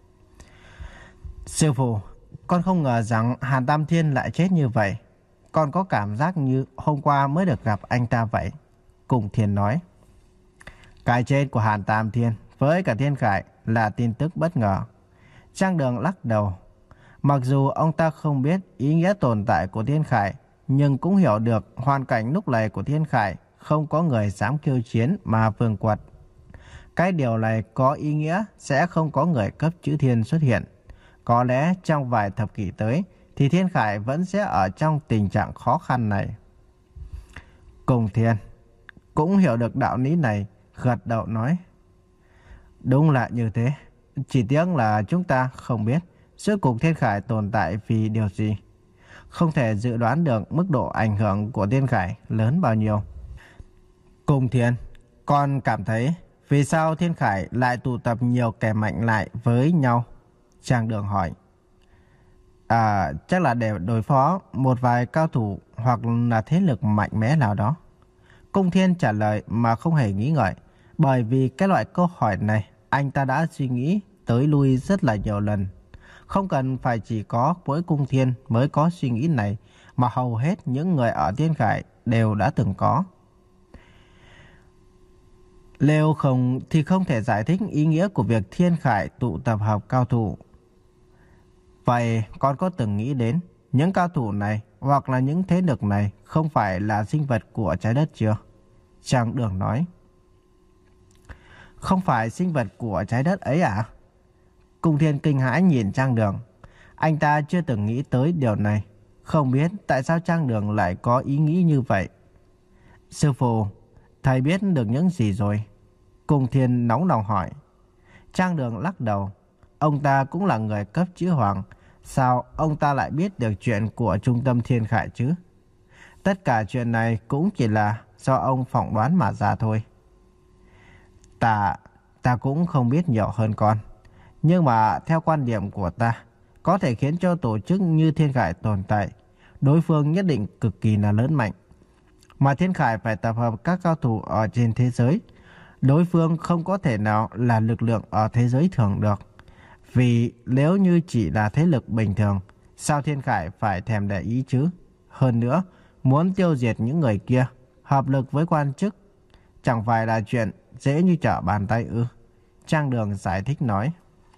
Sư phụ, con không ngờ rằng Hàn Tam Thiên lại chết như vậy. Con có cảm giác như hôm qua mới được gặp anh ta vậy. Cung Thiên nói. Cái chết của Hàn Tam Thiên với cả Thiên Khải là tin tức bất ngờ. Trang Đường lắc đầu. Mặc dù ông ta không biết ý nghĩa tồn tại của Thiên Khải, nhưng cũng hiểu được hoàn cảnh lúc này của Thiên Khải không có người dám khiêu chiến Ma Vương Quật. Cái điều này có ý nghĩa sẽ không có người cấp chữ thiên xuất hiện. Có lẽ trong vài thập kỷ tới thì Thiên Khải vẫn sẽ ở trong tình trạng khó khăn này. Cùng Thiên cũng hiểu được đạo lý này, gật đầu nói. Đúng là như thế. Chỉ tiếc là chúng ta không biết rốt cuộc Thiên Khải tồn tại vì điều gì. Không thể dự đoán được mức độ ảnh hưởng của Thiên Khải lớn bao nhiêu. Cùng Thiên, con cảm thấy vì sao Thiên Khải lại tụ tập nhiều kẻ mạnh lại với nhau? Trang Đường hỏi. À, chắc là để đối phó một vài cao thủ hoặc là thế lực mạnh mẽ nào đó. Cung Thiên trả lời mà không hề nghĩ ngợi, bởi vì cái loại câu hỏi này anh ta đã suy nghĩ tới lui rất là nhiều lần. Không cần phải chỉ có mỗi Cung Thiên mới có suy nghĩ này, mà hầu hết những người ở Thiên Khải đều đã từng có. Nếu không thì không thể giải thích ý nghĩa của việc Thiên Khải tụ tập hợp cao thủ. Vậy con có từng nghĩ đến những cao thủ này hoặc là những thế lực này không phải là sinh vật của trái đất chưa? Trang Đường nói. Không phải sinh vật của trái đất ấy à? Cung Thiên kinh hãi nhìn Trang Đường. Anh ta chưa từng nghĩ tới điều này. Không biết tại sao Trang Đường lại có ý nghĩ như vậy. Sư phụ, thầy biết được những gì rồi? Cung Thiên nóng lòng hỏi. Trang Đường lắc đầu. Ông ta cũng là người cấp chữ hoàng. Sao ông ta lại biết được chuyện của trung tâm Thiên Khải chứ? Tất cả chuyện này cũng chỉ là do ông phỏng đoán mà ra thôi. Ta, ta cũng không biết nhiều hơn con. Nhưng mà theo quan điểm của ta, có thể khiến cho tổ chức như Thiên Khải tồn tại, đối phương nhất định cực kỳ là lớn mạnh. Mà Thiên Khải phải tập hợp các cao thủ ở trên thế giới. Đối phương không có thể nào là lực lượng ở thế giới thường được. Vì nếu như chỉ là thế lực bình thường, sao Thiên Khải phải thèm để ý chứ? Hơn nữa, muốn tiêu diệt những người kia, hợp lực với quan chức, chẳng phải là chuyện dễ như trở bàn tay ư? Trang Đường giải thích nói.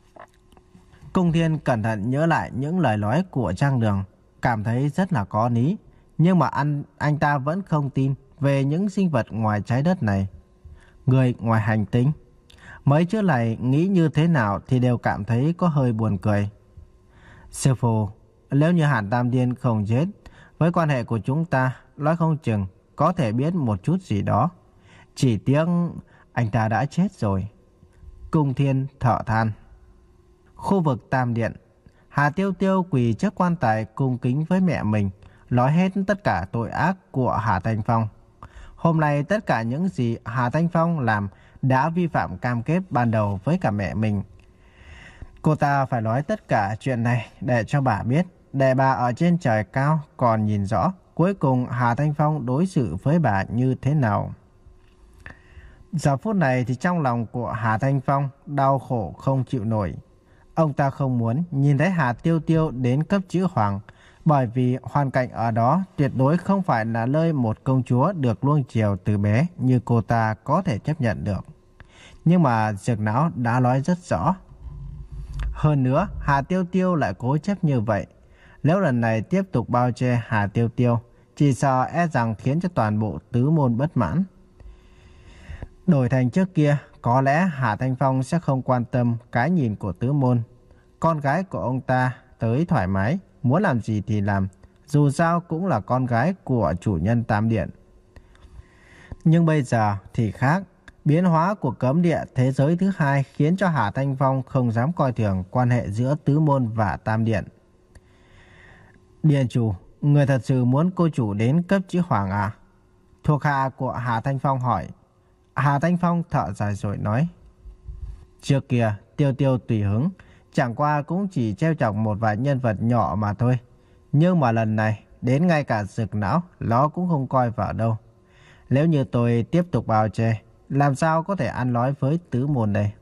Cung Thiên cẩn thận nhớ lại những lời nói của Trang Đường, cảm thấy rất là có lý. Nhưng mà anh, anh ta vẫn không tin về những sinh vật ngoài trái đất này. Người ngoài hành tinh. Mấy chữ này nghĩ như thế nào thì đều cảm thấy có hơi buồn cười. Sư phụ, nếu như Hàn Tam Điên không chết, với quan hệ của chúng ta, nói không chừng có thể biết một chút gì đó. Chỉ tiếc anh ta đã chết rồi. Cung Thiên thở than. Khu vực Tam Điện, Hà Tiêu Tiêu quỳ trước quan tài cung kính với mẹ mình, nói hết tất cả tội ác của Hà Thanh Phong. Hôm nay tất cả những gì Hà Thanh Phong làm đã vi phạm cam kết ban đầu với cả mẹ mình. Cô ta phải nói tất cả chuyện này để cho bà biết, để bà ở trên trời cao còn nhìn rõ cuối cùng Hà Thanh Phong đối xử với bà như thế nào. Giờ phút này thì trong lòng của Hà Thanh Phong đau khổ không chịu nổi. Ông ta không muốn nhìn thấy Hà Tiêu Tiêu đến cấp chữ hoàng, bởi vì hoàn cảnh ở đó tuyệt đối không phải là nơi một công chúa được nuông chiều từ bé như cô ta có thể chấp nhận được. Nhưng mà Dược Não đã nói rất rõ. Hơn nữa, Hà Tiêu Tiêu lại cố chấp như vậy. Nếu lần này tiếp tục bao che Hà Tiêu Tiêu, chỉ sợ e rằng khiến cho toàn bộ tứ môn bất mãn. Đổi thành trước kia, có lẽ Hà Thanh Phong sẽ không quan tâm cái nhìn của tứ môn. Con gái của ông ta tới thoải mái, muốn làm gì thì làm, dù sao cũng là con gái của chủ nhân Tam Điện. Nhưng bây giờ thì khác. Biến hóa của cấm địa thế giới thứ hai khiến cho Hà Thanh Phong không dám coi thường quan hệ giữa tứ môn và Tam Điện. Điện chủ, người thật sự muốn cô chủ đến cấp chữ hoàng à? Thuộc hạ của Hà Thanh Phong hỏi. Hà Thanh Phong thở dài rồi nói. Trước kia Tiêu Tiêu tùy hứng, chẳng qua cũng chỉ trêu chọc một vài nhân vật nhỏ mà thôi. Nhưng mà lần này đến ngay cả Dược Não nó cũng không coi vào đâu. Nếu như tôi tiếp tục bao che, làm sao có thể ăn nói với tứ môn đây?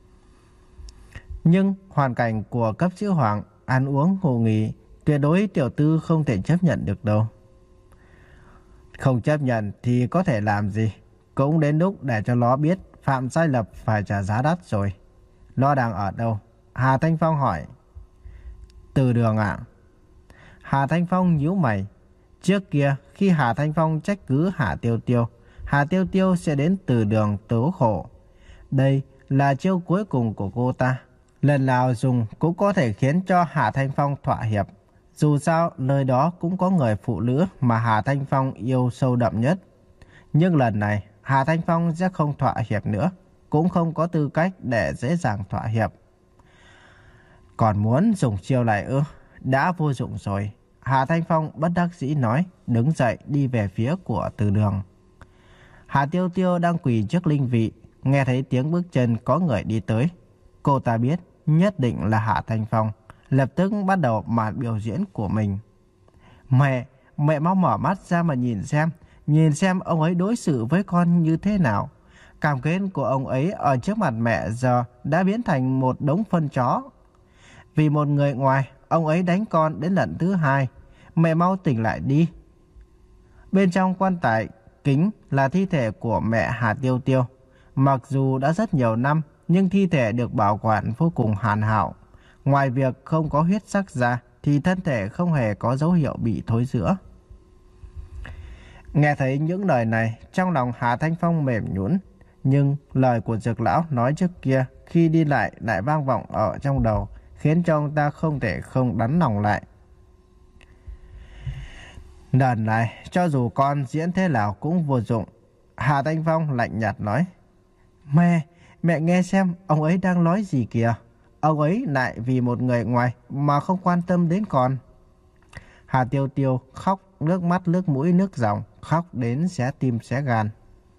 Nhưng hoàn cảnh của cấp chữ hoàng, ăn uống ngủ nghỉ, tuyệt đối tiểu tư không thể chấp nhận được đâu. Không chấp nhận thì có thể làm gì? Cũng đến lúc để cho nó biết phạm sai lầm phải trả giá đắt rồi. Nó đang ở đâu? Hà Thanh Phong hỏi. Từ Đường ạ. Hà Thanh Phong nhíu mày. Trước kia khi Hà Thanh Phong trách cứ Hà Tiêu Tiêu, Hà Tiêu Tiêu sẽ đến Từ Đường tố khổ. Đây là chiêu cuối cùng của cô ta. Lần nào dùng cũng có thể khiến cho Hạ Thanh Phong thỏa hiệp. Dù sao, nơi đó cũng có người phụ nữ mà Hạ Thanh Phong yêu sâu đậm nhất. Nhưng lần này, Hạ Thanh Phong sẽ không thỏa hiệp nữa, cũng không có tư cách để dễ dàng thỏa hiệp. Còn muốn dùng chiêu này ư? Đã vô dụng rồi. Hạ Thanh Phong bất đắc dĩ nói, đứng dậy đi về phía của Từ Đường. Hạ Tiêu Tiêu đang quỳ trước linh vị, nghe thấy tiếng bước chân có người đi tới. Cô ta biết nhất định là Hạ Thanh Phong, lập tức bắt đầu màn biểu diễn của mình. Mẹ, mẹ mau mở mắt ra mà nhìn xem, nhìn xem ông ấy đối xử với con như thế nào. Cảm kết của ông ấy ở trước mặt mẹ giờ đã biến thành một đống phân chó. Vì một người ngoài, ông ấy đánh con đến lần thứ hai. Mẹ mau tỉnh lại đi. Bên trong quan tài kính là thi thể của mẹ Hà Tiêu Tiêu. Mặc dù đã rất nhiều năm, nhưng thi thể được bảo quản vô cùng hoàn hảo. Ngoài việc không có huyết sắc ra, thì thân thể không hề có dấu hiệu bị thối rữa. Nghe thấy những lời này, trong lòng Hà Thanh Phong mềm nhũn. Nhưng lời của Dược lão nói trước kia khi đi lại lại vang vọng ở trong đầu, khiến cho ông ta không thể không đắn lòng lại. Lần này, cho dù con diễn thế nào cũng vô dụng. Hà Thanh Phong lạnh nhạt nói. Mẹ, mẹ nghe xem ông ấy đang nói gì kìa. Ông ấy lại vì một người ngoài mà không quan tâm đến con. Hà Tiêu Tiêu khóc, nước mắt nước mũi nước dòng, khóc đến xé tim xé gan.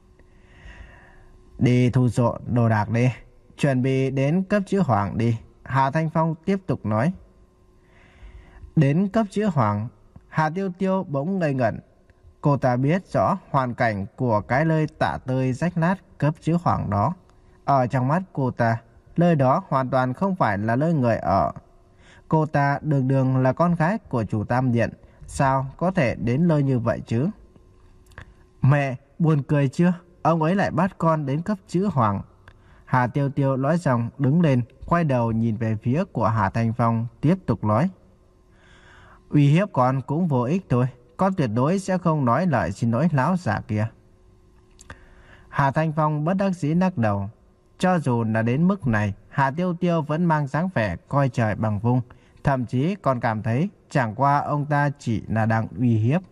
Đi thu dọn đồ đạc đi, chuẩn bị đến cấp chữ Hoàng đi. Hà Thanh Phong tiếp tục nói. Đến cấp chữ Hoàng, Hà Tiêu Tiêu bỗng ngây ngẩn. Cô ta biết rõ hoàn cảnh của cái nơi tả tơi rách nát cấp chữ Hoàng đó. Ở trong mắt cô ta, nơi đó hoàn toàn không phải là nơi người ở. Cô ta đường đường là con gái của chủ Tam Điện, sao có thể đến nơi như vậy chứ? Mẹ, buồn cười chưa? Ông ấy lại bắt con đến cấp chữ Hoàng. Hà Tiêu Tiêu nói xong đứng lên, quay đầu nhìn về phía của Hà Thanh Phong, tiếp tục nói. Uy hiếp con cũng vô ích thôi, con tuyệt đối sẽ không nói lời xin lỗi lão già kia. Hà Thanh Phong bất đắc dĩ lắc đầu. Cho dù là đến mức này, Hà Tiêu Tiêu vẫn mang dáng vẻ coi trời bằng vung, thậm chí còn cảm thấy chẳng qua ông ta chỉ là đang uy hiếp.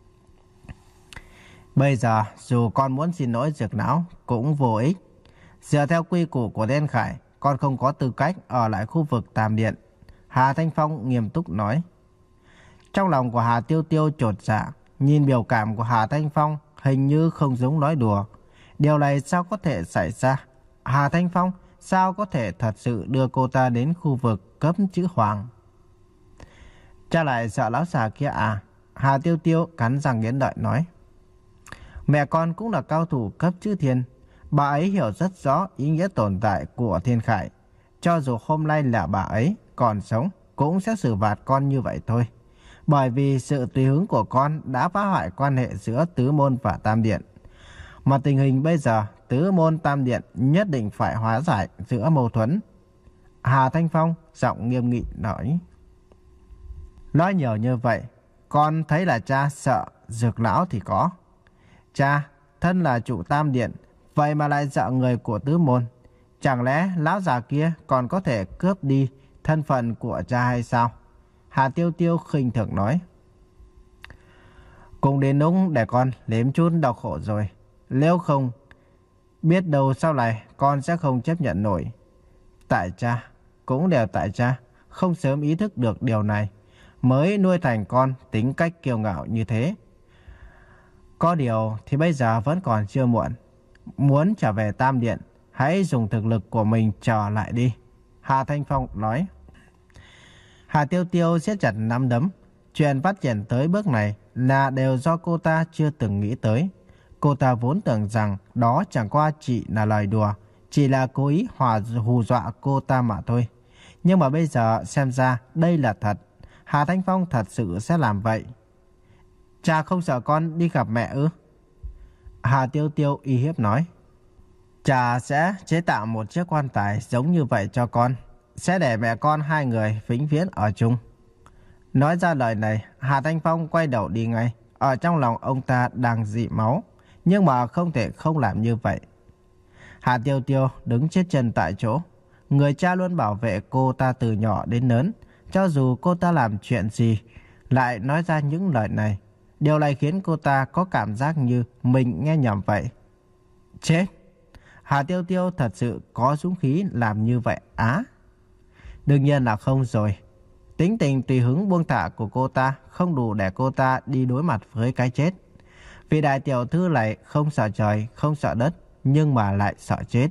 Bây giờ, dù con muốn xin lỗi Dược lão cũng vô ích. Dựa theo quy củ của Đen Khải, con không có tư cách ở lại khu vực Tam Điện. Hà Thanh Phong nghiêm túc nói. Trong lòng của Hà Tiêu Tiêu chột dạ, nhìn biểu cảm của Hà Thanh Phong hình như không giống nói đùa. Điều này sao có thể xảy ra? Hà Thanh Phong sao có thể thật sự đưa cô ta đến khu vực cấp chữ Hoàng? Cha lại sợ lão già kia à? Hà Tiêu Tiêu cắn răng nghiến lợi nói. Mẹ con cũng là cao thủ cấp chữ Thiên. Bà ấy hiểu rất rõ ý nghĩa tồn tại của Thiên Khải. Cho dù hôm nay là bà ấy còn sống, cũng sẽ xử phạt con như vậy thôi. Bởi vì sự tùy hứng của con đã phá hoại quan hệ giữa Tứ Môn và Tam Điện. Mà tình hình bây giờ, Tứ Môn Tam Điện nhất định phải hóa giải giữa mâu thuẫn. Hà Thanh Phong giọng nghiêm nghị nói. Nói nhiều như vậy, con thấy là cha sợ Dược lão thì có. Cha, thân là chủ Tam Điện, vậy mà lại sợ người của Tứ Môn. Chẳng lẽ lão già kia còn có thể cướp đi thân phận của cha hay sao? Hà Tiêu Tiêu khinh thường nói. Cũng đến lúc để con nếm chút đau khổ rồi. Nếu không, biết đâu sau này con sẽ không chấp nhận nổi. Tại cha, cũng đều tại cha, không sớm ý thức được điều này, mới nuôi thành con tính cách kiêu ngạo như thế. Có điều thì bây giờ vẫn còn chưa muộn. Muốn trở về Tam Điện, hãy dùng thực lực của mình trở lại đi. Hà Thanh Phong nói. Hà Tiêu Tiêu siết chặt nắm đấm. Chuyện phát triển tới bước này là đều do cô ta chưa từng nghĩ tới. Cô ta vốn tưởng rằng đó chẳng qua chỉ là lời đùa, chỉ là cố ý hòa hù dọa cô ta mà thôi. Nhưng mà bây giờ xem ra đây là thật. Hà Thanh Phong thật sự sẽ làm vậy. Cha không sợ con đi gặp mẹ ư? Hà Tiêu Tiêu uy hiếp nói. Cha sẽ chế tạo một chiếc quan tài giống như vậy cho con, sẽ để mẹ con hai người vĩnh viễn ở chung. Nói ra lời này, Hà Thanh Phong quay đầu đi ngay. Ở trong lòng ông ta đang dị máu, nhưng mà không thể không làm như vậy. Hà Tiêu Tiêu đứng chết chân tại chỗ. Người cha luôn bảo vệ cô ta từ nhỏ đến lớn. Cho dù cô ta làm chuyện gì, lại nói ra những lời này. Điều này khiến cô ta có cảm giác như mình nghe nhầm vậy. Chết! Hà Tiêu Tiêu thật sự có dũng khí làm như vậy á? Đương nhiên là không rồi. Tính tình tùy hứng buông thả của cô ta không đủ để cô ta đi đối mặt với cái chết. Vì đại tiểu thư này không sợ trời, không sợ đất, nhưng mà lại sợ chết.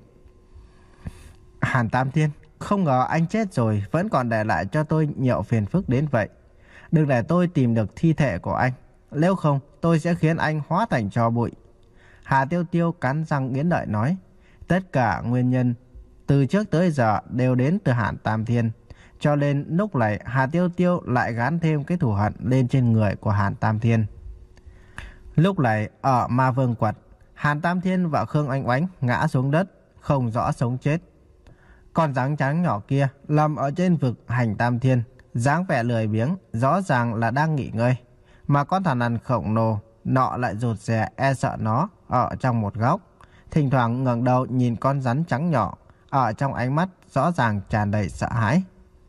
Hàn Tam Thiên, không ngờ anh chết rồi vẫn còn để lại cho tôi nhiều phiền phức đến vậy. Đừng để tôi tìm được thi thể của anh. Nếu không, tôi sẽ khiến anh hóa thành tro bụi. Hà Tiêu Tiêu cắn răng nghiến lợi nói. Tất cả nguyên nhân từ trước tới giờ đều đến từ Hàn Tam Thiên. Cho nên lúc này Hà Tiêu Tiêu lại gán thêm cái thù hận lên trên người của Hàn Tam Thiên. Lúc này ở Ma Vương Quật, Hàn Tam Thiên và Khương Oanh Oánh ngã xuống đất, không rõ sống chết. Con rắn trắng nhỏ kia nằm ở trên vực Hành Tam Thiên, dáng vẻ lười biếng, rõ ràng là đang nghỉ ngơi. Mà con thằn lằn khổng lồ nọ lại rụt rè e sợ nó ở trong một góc, thỉnh thoảng ngẩng đầu nhìn con rắn trắng nhỏ, ở trong ánh mắt rõ ràng tràn đầy sợ hãi.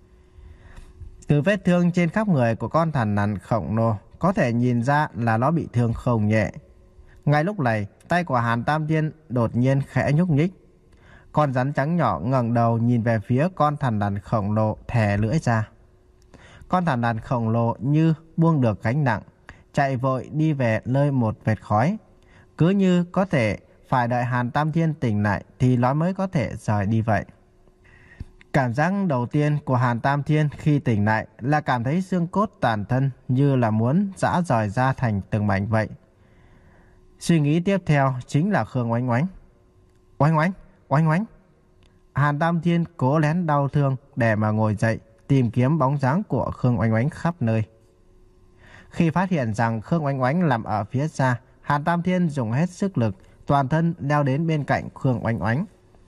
Từ vết thương trên khắp người của con thằn lằn khổng lồ có thể nhìn ra là nó bị thương không nhẹ. Ngay lúc này, tay của Hàn Tam Thiên đột nhiên khẽ nhúc nhích. Con rắn trắng nhỏ ngẩng đầu nhìn về phía con thằn lằn khổng lồ thè lưỡi ra. Con thằn lằn khổng lồ như buông được gánh nặng, chạy vội đi về nơi một vệt khói. Cứ như có thể phải đợi Hàn Tam Thiên tỉnh lại thì nó mới có thể rời đi vậy. Cảm giác đầu tiên của Hàn Tam Thiên khi tỉnh lại là cảm thấy xương cốt toàn thân như là muốn giã rời ra thành từng mảnh vậy. Suy nghĩ tiếp theo chính là Khương Oanh Oánh. Oanh Oánh, Oanh Oánh. Hàn Tam Thiên cố nén đau thương để mà ngồi dậy, tìm kiếm bóng dáng của Khương Oanh Oánh khắp nơi. Khi phát hiện rằng Khương Oanh Oánh nằm ở phía xa, Hàn Tam Thiên dùng hết sức lực, toàn thân leo đến bên cạnh Khương Oanh Oánh.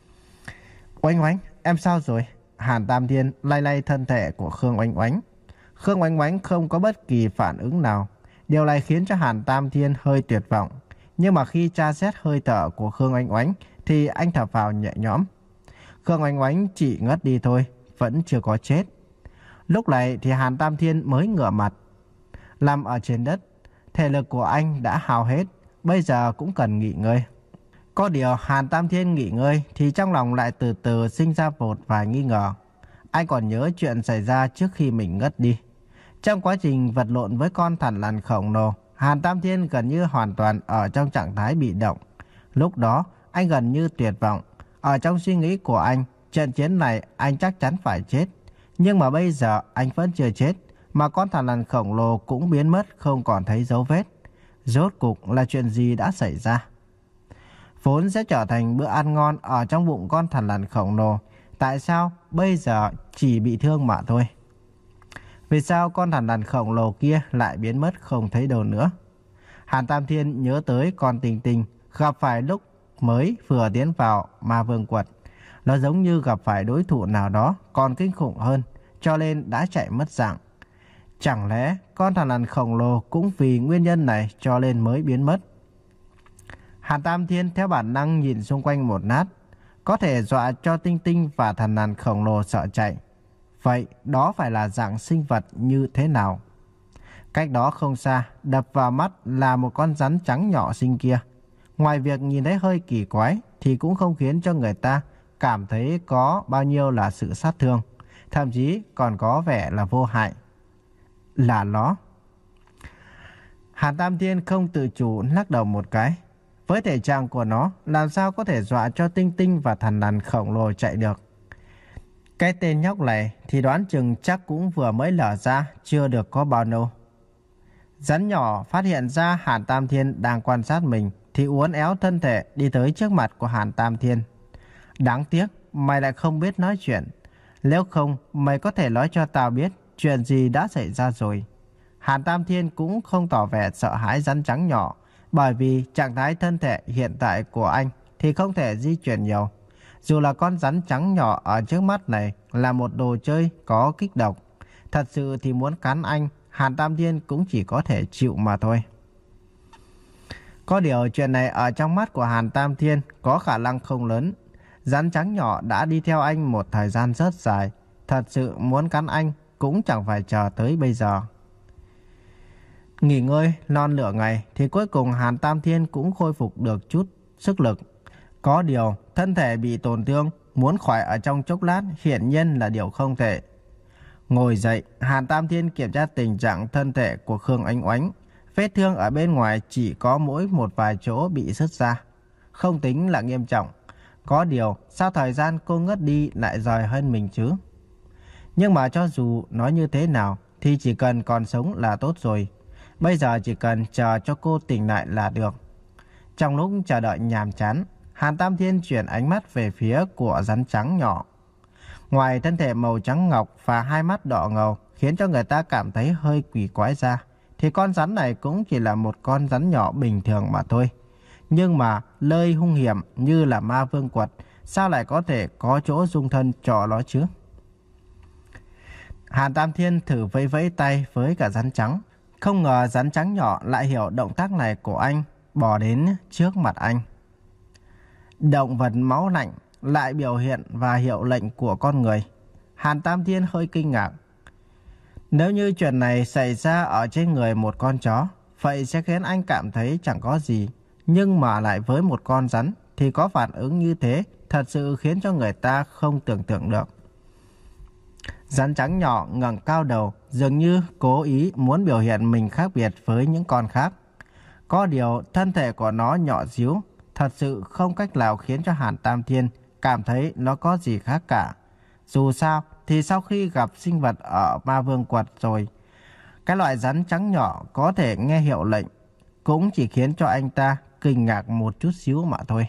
Oanh Oánh, em sao rồi? Hàn Tam Thiên lay lay thân thể của Khương Oanh Oánh. Khương Oanh Oánh không có bất kỳ phản ứng nào. Điều này khiến cho Hàn Tam Thiên hơi tuyệt vọng. Nhưng mà khi tra xét hơi thở của Khương Oanh Oánh thì anh thở phào nhẹ nhõm. Khương Oanh Oánh chỉ ngất đi thôi, vẫn chưa có chết. Lúc này thì Hàn Tam Thiên mới ngửa mặt. Nằm ở trên đất, thể lực của anh đã hao hết, bây giờ cũng cần nghỉ ngơi. Có điều Hàn Tam Thiên nghỉ ngơi thì trong lòng lại từ từ sinh ra một vài nghi ngờ. Anh còn nhớ chuyện xảy ra trước khi mình ngất đi. Trong quá trình vật lộn với con thằn lằn khổng lồ, Hàn Tam Thiên gần như hoàn toàn ở trong trạng thái bị động. Lúc đó anh gần như tuyệt vọng. Ở trong suy nghĩ của anh, trận chiến này anh chắc chắn phải chết. Nhưng mà bây giờ anh vẫn chưa chết, mà con thằn lằn khổng lồ cũng biến mất không còn thấy dấu vết. Rốt cục là chuyện gì đã xảy ra? Vốn sẽ trở thành bữa ăn ngon ở trong bụng con thằn lằn khổng lồ, tại sao bây giờ chỉ bị thương mà thôi? Vì sao con thằn lằn khổng lồ kia lại biến mất không thấy đâu nữa? Hàn Tam Thiên nhớ tới con Tình Tình gặp phải lúc mới vừa tiến vào Ma Vương Quật. Nó giống như gặp phải đối thủ nào đó còn kinh khủng hơn, cho nên đã chạy mất dạng. Chẳng lẽ con thằn lằn khổng lồ cũng vì nguyên nhân này cho nên mới biến mất? Hàn Tam Thiên theo bản năng nhìn xung quanh một lát, có thể dọa cho Tinh Tinh và thằn lằn khổng lồ sợ chạy. Vậy đó phải là dạng sinh vật như thế nào? Cách đó không xa, đập vào mắt là một con rắn trắng nhỏ xinh kia. Ngoài việc nhìn thấy hơi kỳ quái thì cũng không khiến cho người ta cảm thấy có bao nhiêu là sự sát thương, thậm chí còn có vẻ là vô hại. Là nó. Hàn Tam Thiên không tự chủ lắc đầu một cái. Với thể trạng của nó, làm sao có thể dọa cho Tinh Tinh và thằn lằn khổng lồ chạy được? Cái tên nhóc này thì đoán chừng chắc cũng vừa mới lở ra, chưa được có bao lâu. Rắn nhỏ phát hiện ra Hàn Tam Thiên đang quan sát mình thì uốn éo thân thể đi tới trước mặt của Hàn Tam Thiên. Đáng tiếc, mày lại không biết nói chuyện. Nếu không, mày có thể nói cho tao biết chuyện gì đã xảy ra rồi. Hàn Tam Thiên cũng không tỏ vẻ sợ hãi rắn trắng nhỏ, bởi vì trạng thái thân thể hiện tại của anh thì không thể di chuyển nhiều. Dù là con rắn trắng nhỏ ở trước mắt này là một đồ chơi có kích độc, thật sự thì muốn cắn anh, Hàn Tam Thiên cũng chỉ có thể chịu mà thôi. Có điều chuyện này ở trong mắt của Hàn Tam Thiên có khả năng không lớn. Rắn trắng nhỏ đã đi theo anh một thời gian rất dài, thật sự muốn cắn anh cũng chẳng phải chờ tới bây giờ. Nghỉ ngơi non nửa ngày thì cuối cùng Hàn Tam Thiên cũng khôi phục được chút sức lực. Có điều thân thể bị tổn thương, muốn khỏi ở trong chốc lát hiển nhiên là điều không thể. Ngồi dậy, Hàn Tam Thiên kiểm tra tình trạng thân thể của Khương Oánh Oánh. Vết thương ở bên ngoài chỉ có mỗi một vài chỗ bị sứt ra, không tính là nghiêm trọng. Có điều sao thời gian cô ngất đi lại dài hơn mình chứ? Nhưng mà cho dù nói như thế nào thì chỉ cần còn sống là tốt rồi. Bây giờ chỉ cần chờ cho cô tỉnh lại là được. Trong lúc chờ đợi nhàm chán, Hàn Tam Thiên chuyển ánh mắt về phía của rắn trắng nhỏ. Ngoài thân thể màu trắng ngọc và hai mắt đỏ ngầu khiến cho người ta cảm thấy hơi quỷ quái ra, thì con rắn này cũng chỉ là một con rắn nhỏ bình thường mà thôi. Nhưng mà lơi hung hiểm như là ma vương quật, sao lại có thể có chỗ dung thân cho nó chứ? Hàn Tam Thiên thử vẫy vẫy tay với cả rắn trắng. Không ngờ rắn trắng nhỏ lại hiểu động tác này của anh, bò đến trước mặt anh. Động vật máu lạnh lại biểu hiện và hiệu lệnh của con người. Hàn Tam Thiên hơi kinh ngạc. Nếu như chuyện này xảy ra ở trên người một con chó, vậy sẽ khiến anh cảm thấy chẳng có gì. Nhưng mà lại với một con rắn thì có phản ứng như thế, thật sự khiến cho người ta không tưởng tượng được. Rắn trắng nhỏ ngẩng cao đầu, dường như cố ý muốn biểu hiện mình khác biệt với những con khác. Có điều thân thể của nó nhỏ xíu, thật sự không cách nào khiến cho Hàn Tam Thiên cảm thấy nó có gì khác cả. Dù sao thì sau khi gặp sinh vật ở ma vương quật rồi, cái loại rắn trắng nhỏ có thể nghe hiệu lệnh cũng chỉ khiến cho anh ta kinh ngạc một chút xíu mà thôi.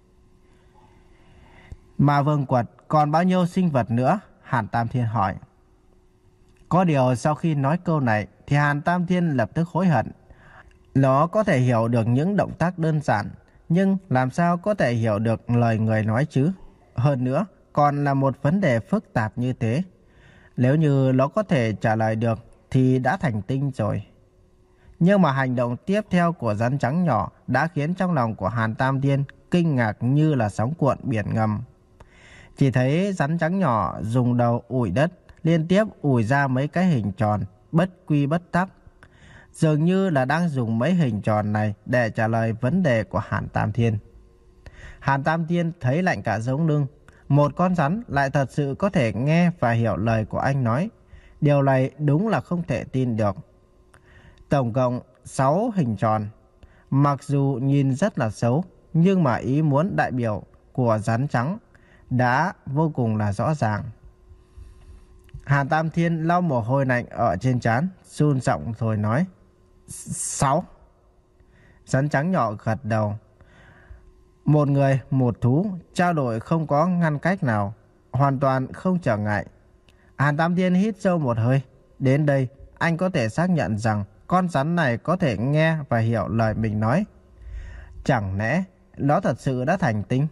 Ma vương quật còn bao nhiêu sinh vật nữa? Hàn Tam Thiên hỏi. Có điều sau khi nói câu này thì Hàn Tam Thiên lập tức hối hận. Nó có thể hiểu được những động tác đơn giản, nhưng làm sao có thể hiểu được lời người nói chứ? Hơn nữa, còn là một vấn đề phức tạp như thế. Nếu như nó có thể trả lời được thì đã thành tinh rồi. Nhưng mà hành động tiếp theo của rắn trắng nhỏ đã khiến trong lòng của Hàn Tam Thiên kinh ngạc như là sóng cuộn biển ngầm. Chỉ thấy rắn trắng nhỏ dùng đầu ủi đất, liên tiếp ủi ra mấy cái hình tròn, bất quy bất tắc. Dường như là đang dùng mấy hình tròn này để trả lời vấn đề của Hàn Tam Thiên. Hàn Tam Thiên thấy lạnh cả sống lưng. Một con rắn lại thật sự có thể nghe và hiểu lời của anh nói. Điều này đúng là không thể tin được. Tổng cộng sáu hình tròn. Mặc dù nhìn rất là xấu, nhưng mà ý muốn đại biểu của rắn trắng đã vô cùng là rõ ràng. Hàn Tam Thiên lau mồ hôi lạnh ở trên trán, run giọng rồi nói. Sáu. Rắn trắng nhỏ gật đầu. Một người, một thú, trao đổi không có ngăn cách nào, hoàn toàn không trở ngại. Hàn Tam Thiên hít sâu một hơi. Đến đây, anh có thể xác nhận rằng con rắn này có thể nghe và hiểu lời mình nói. Chẳng lẽ nó thật sự đã thành tinh?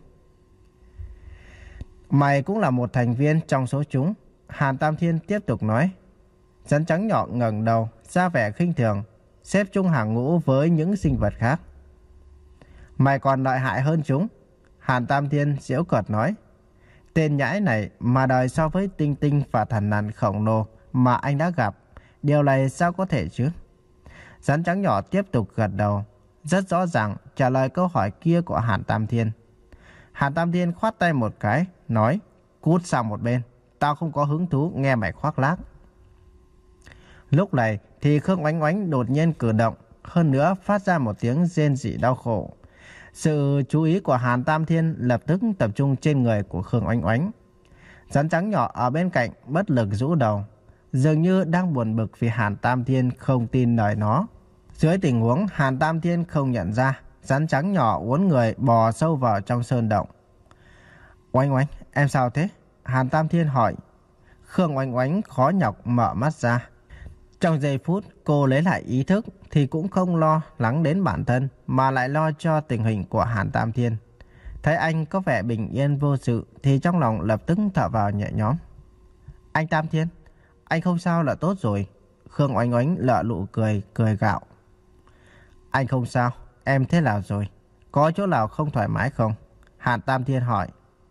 Mày cũng là một thành viên trong số chúng. Hàn Tam Thiên tiếp tục nói. Rắn trắng nhỏ ngẩng đầu, ra vẻ khinh thường, xếp chung hàng ngũ với những sinh vật khác. Mày còn lợi hại hơn chúng. Hàn Tam Thiên giễu cợt nói. Tên nhãi này mà đời so với tinh tinh và thần nàn khổng lồ mà anh đã gặp, điều này sao có thể chứ? Rắn trắng nhỏ tiếp tục gật đầu, rất rõ ràng trả lời câu hỏi kia của Hàn Tam Thiên. Hàn Tam Thiên khoát tay một cái, nói. Cút sang một bên, tao không có hứng thú nghe mày khoác lác. Lúc này thì Khương Oánh Oánh đột nhiên cử động, hơn nữa phát ra một tiếng rên rỉ đau khổ. Sự chú ý của Hàn Tam Thiên lập tức tập trung trên người của Khương Oánh Oánh. Rắn trắng nhỏ ở bên cạnh bất lực rũ đầu, dường như đang buồn bực vì Hàn Tam Thiên không tin lời nó. Dưới tình huống Hàn Tam Thiên không nhận ra, rắn trắng nhỏ uốn người bò sâu vào trong sơn động. Oánh Oánh, em sao thế? Hàn Tam Thiên hỏi. Khương Oánh Oánh khó nhọc mở mắt ra. Trong giây phút cô lấy lại ý thức thì cũng không lo lắng đến bản thân mà lại lo cho tình hình của Hàn Tam Thiên. Thấy anh có vẻ bình yên vô sự thì trong lòng lập tức thở vào nhẹ nhõm. Anh Tam Thiên, anh không sao là tốt rồi. Khương Oánh Oánh lợ lụ cười, cười gạo. Anh không sao, em thế nào rồi? Có chỗ nào không thoải mái không? Hàn Tam Thiên hỏi.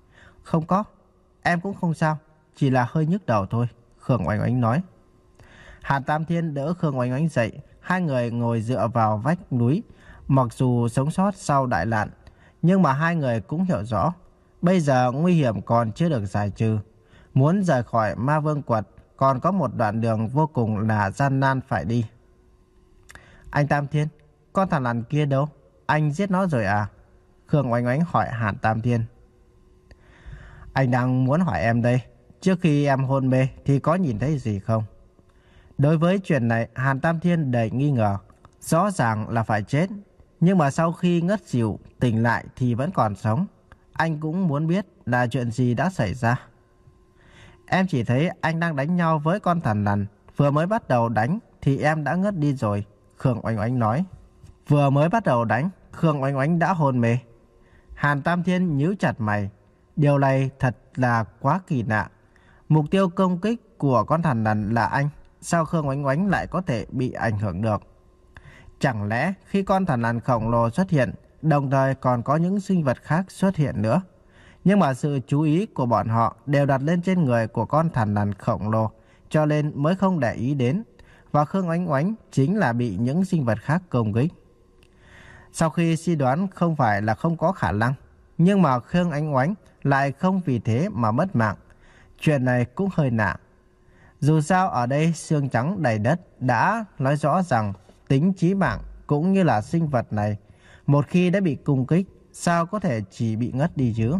Không có, em cũng không sao, chỉ là hơi nhức đầu thôi, Khương Oánh Oánh nói. Hàn Tam Thiên đỡ Khương Oánh Oánh dậy, hai người ngồi dựa vào vách núi. Mặc dù sống sót sau đại nạn, nhưng mà hai người cũng hiểu rõ, bây giờ nguy hiểm còn chưa được giải trừ. Muốn rời khỏi Ma Vương Quật còn có một đoạn đường vô cùng là gian nan phải đi. Anh Tam Thiên, con thằn lằn kia đâu? Anh giết nó rồi à? Khương Oánh Oánh hỏi Hàn Tam Thiên. Anh đang muốn hỏi em đây, trước khi em hôn mê thì có nhìn thấy gì không? Đối với chuyện này, Hàn Tam Thiên đầy nghi ngờ. Rõ ràng là phải chết, nhưng mà sau khi ngất xỉu tỉnh lại thì vẫn còn sống. Anh cũng muốn biết là chuyện gì đã xảy ra. Em chỉ thấy anh đang đánh nhau với con thằn lằn. Vừa mới bắt đầu đánh thì em đã ngất đi rồi, Khương Oánh Oánh nói. Vừa mới bắt đầu đánh, Khương Oánh Oánh đã hôn mê. Hàn Tam Thiên nhíu chặt mày. Điều này thật là quá kỳ lạ. Mục tiêu công kích của con thằn lằn là anh, sao Khương Oánh Oánh lại có thể bị ảnh hưởng được? Chẳng lẽ khi con thằn lằn khổng lồ xuất hiện, đồng thời còn có những sinh vật khác xuất hiện nữa? Nhưng mà sự chú ý của bọn họ đều đặt lên trên người của con thằn lằn khổng lồ, cho nên mới không để ý đến. Và Khương Oánh Oánh chính là bị những sinh vật khác công kích. Sau khi suy đoán không phải là không có khả năng, nhưng mà Khương Oánh Oánh lại không vì thế mà mất mạng. Chuyện này cũng hơi lạ. Dù sao ở đây xương trắng đầy đất đã nói rõ rằng tính chí mạng cũng như là sinh vật này, một khi đã bị công kích, sao có thể chỉ bị ngất đi chứ?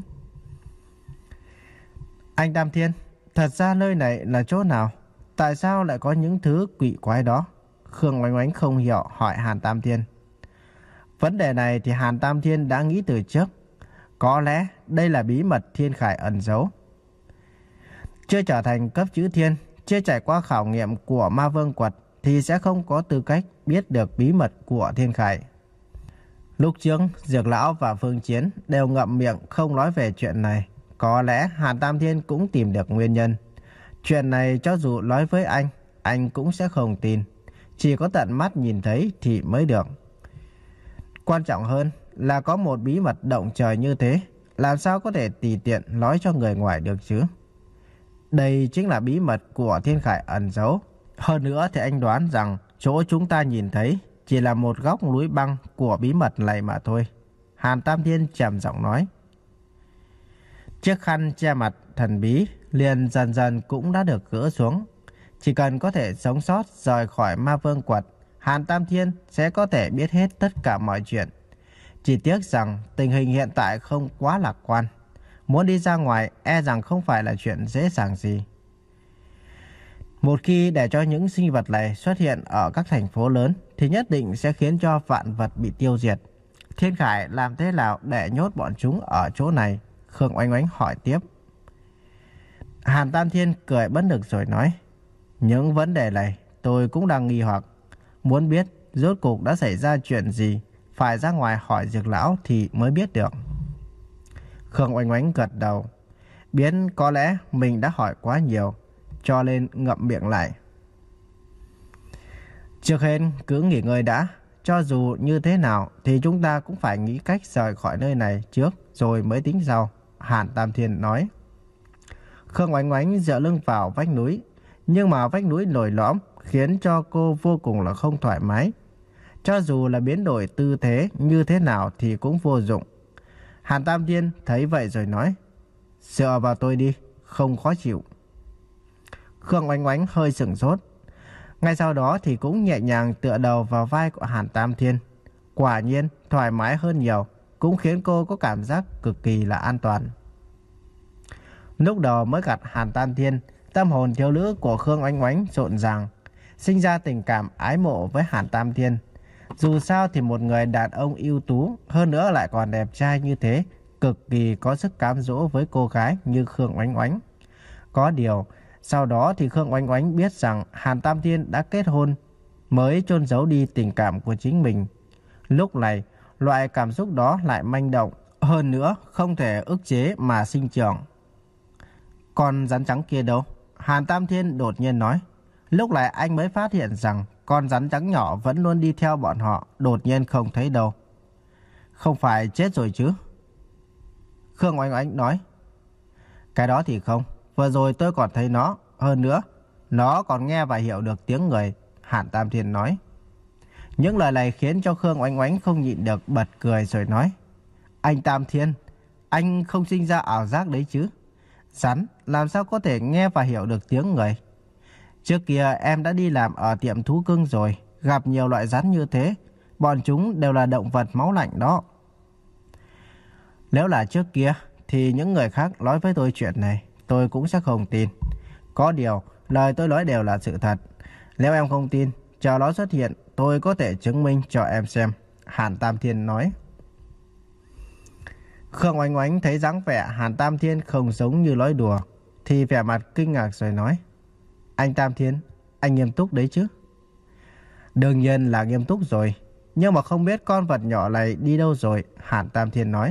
Anh Tam Thiên, thật ra nơi này là chỗ nào? Tại sao lại có những thứ quỷ quái đó? Khương Oánh Oánh không hiểu hỏi Hàn Tam Thiên. Vấn đề này thì Hàn Tam Thiên đã nghĩ từ trước. Có lẽ đây là bí mật Thiên Khải ẩn giấu. Chưa trở thành cấp chữ thiên, chưa trải qua khảo nghiệm của Ma Vương Quật thì sẽ không có tư cách biết được bí mật của Thiên Khải. Lúc trước, Dược Lão và Phương Chiến đều ngậm miệng không nói về chuyện này. Có lẽ Hàn Tam Thiên cũng tìm được nguyên nhân. Chuyện này cho dù nói với anh, anh cũng sẽ không tin. Chỉ có tận mắt nhìn thấy thì mới được. Quan trọng hơn là có một bí mật động trời như thế, làm sao có thể tùy tiện nói cho người ngoài được chứ? Đây chính là bí mật của Thiên Khải ẩn giấu. Hơn nữa thì anh đoán rằng chỗ chúng ta nhìn thấy chỉ là một góc núi băng của bí mật này mà thôi. Hàn Tam Thiên trầm giọng nói. Chiếc khăn che mặt thần bí liền dần dần cũng đã được gỡ xuống. Chỉ cần có thể sống sót rời khỏi Ma Vương Quật, Hàn Tam Thiên sẽ có thể biết hết tất cả mọi chuyện. Chỉ tiếc rằng tình hình hiện tại không quá lạc quan. Muốn đi ra ngoài e rằng không phải là chuyện dễ dàng gì. Một khi để cho những sinh vật này xuất hiện ở các thành phố lớn thì nhất định sẽ khiến cho vạn vật bị tiêu diệt. Thiên Khải làm thế nào để nhốt bọn chúng ở chỗ này? Khương Oánh Oánh hỏi tiếp. Hàn Tam Thiên cười bất lực rồi nói. Những vấn đề này tôi cũng đang nghi hoặc. Muốn biết rốt cuộc đã xảy ra chuyện gì, phải ra ngoài hỏi Dược Lão thì mới biết được. Khương Oánh Oánh gật đầu. Biết có lẽ mình đã hỏi quá nhiều, cho nên ngậm miệng lại. Trước hết cứ nghỉ ngơi đã. Cho dù như thế nào thì chúng ta cũng phải nghĩ cách rời khỏi nơi này trước rồi mới tính sau, Hàn Tam Thiên nói. Khương Oánh Oánh dựa lưng vào vách núi, nhưng mà vách núi lồi lõm khiến cho cô vô cùng là không thoải mái. Cho dù là biến đổi tư thế như thế nào thì cũng vô dụng. Hàn Tam Thiên thấy vậy rồi nói. Dựa vào tôi đi, không khó chịu. Khương Oánh Oánh hơi sửng sốt. Ngay sau đó thì cũng nhẹ nhàng tựa đầu vào vai của Hàn Tam Thiên. Quả nhiên thoải mái hơn nhiều, cũng khiến cô có cảm giác cực kỳ là an toàn. Lúc đầu mới gặp Hàn Tam Thiên, tâm hồn thiếu nữ của Khương Oánh Oánh rộn ràng, sinh ra tình cảm ái mộ với Hàn Tam Thiên. Dù sao thì một người đàn ông ưu tú, hơn nữa lại còn đẹp trai như thế, cực kỳ có sức cám dỗ với cô gái như Khương Oánh Oánh. Có điều, sau đó thì Khương Oánh Oánh biết rằng Hàn Tam Thiên đã kết hôn, mới chôn giấu đi tình cảm của chính mình. Lúc này, loại cảm xúc đó lại manh động, hơn nữa không thể ức chế mà sinh trưởng. Con rắn trắng kia đâu? Hàn Tam Thiên đột nhiên nói. Lúc này anh mới phát hiện rằng con rắn trắng nhỏ vẫn luôn đi theo bọn họ, đột nhiên không thấy đâu. Không phải chết rồi chứ? Khương Oánh Oánh nói. Cái đó thì không, vừa rồi tôi còn thấy nó, hơn nữa, nó còn nghe và hiểu được tiếng người, Hàn Tam Thiên nói. Những lời này khiến cho Khương Oánh Oánh không nhịn được bật cười rồi nói. Anh Tam Thiên, anh không sinh ra ảo giác đấy chứ? Rắn làm sao có thể nghe và hiểu được tiếng người? Trước kia em đã đi làm ở tiệm thú cưng rồi, gặp nhiều loại rắn như thế. Bọn chúng đều là động vật máu lạnh đó. Nếu là trước kia thì những người khác nói với tôi chuyện này, tôi cũng sẽ không tin. Có điều, lời tôi nói đều là sự thật. Nếu em không tin, chờ nó xuất hiện, tôi có thể chứng minh cho em xem, Hàn Tam Thiên nói. Khương Oánh Oánh thấy dáng vẻ Hàn Tam Thiên không giống như nói đùa, thì vẻ mặt kinh ngạc rồi nói. Anh Tam Thiên, anh nghiêm túc đấy chứ? Đương nhiên là nghiêm túc rồi, nhưng mà không biết con vật nhỏ này đi đâu rồi, Hàn Tam Thiên nói.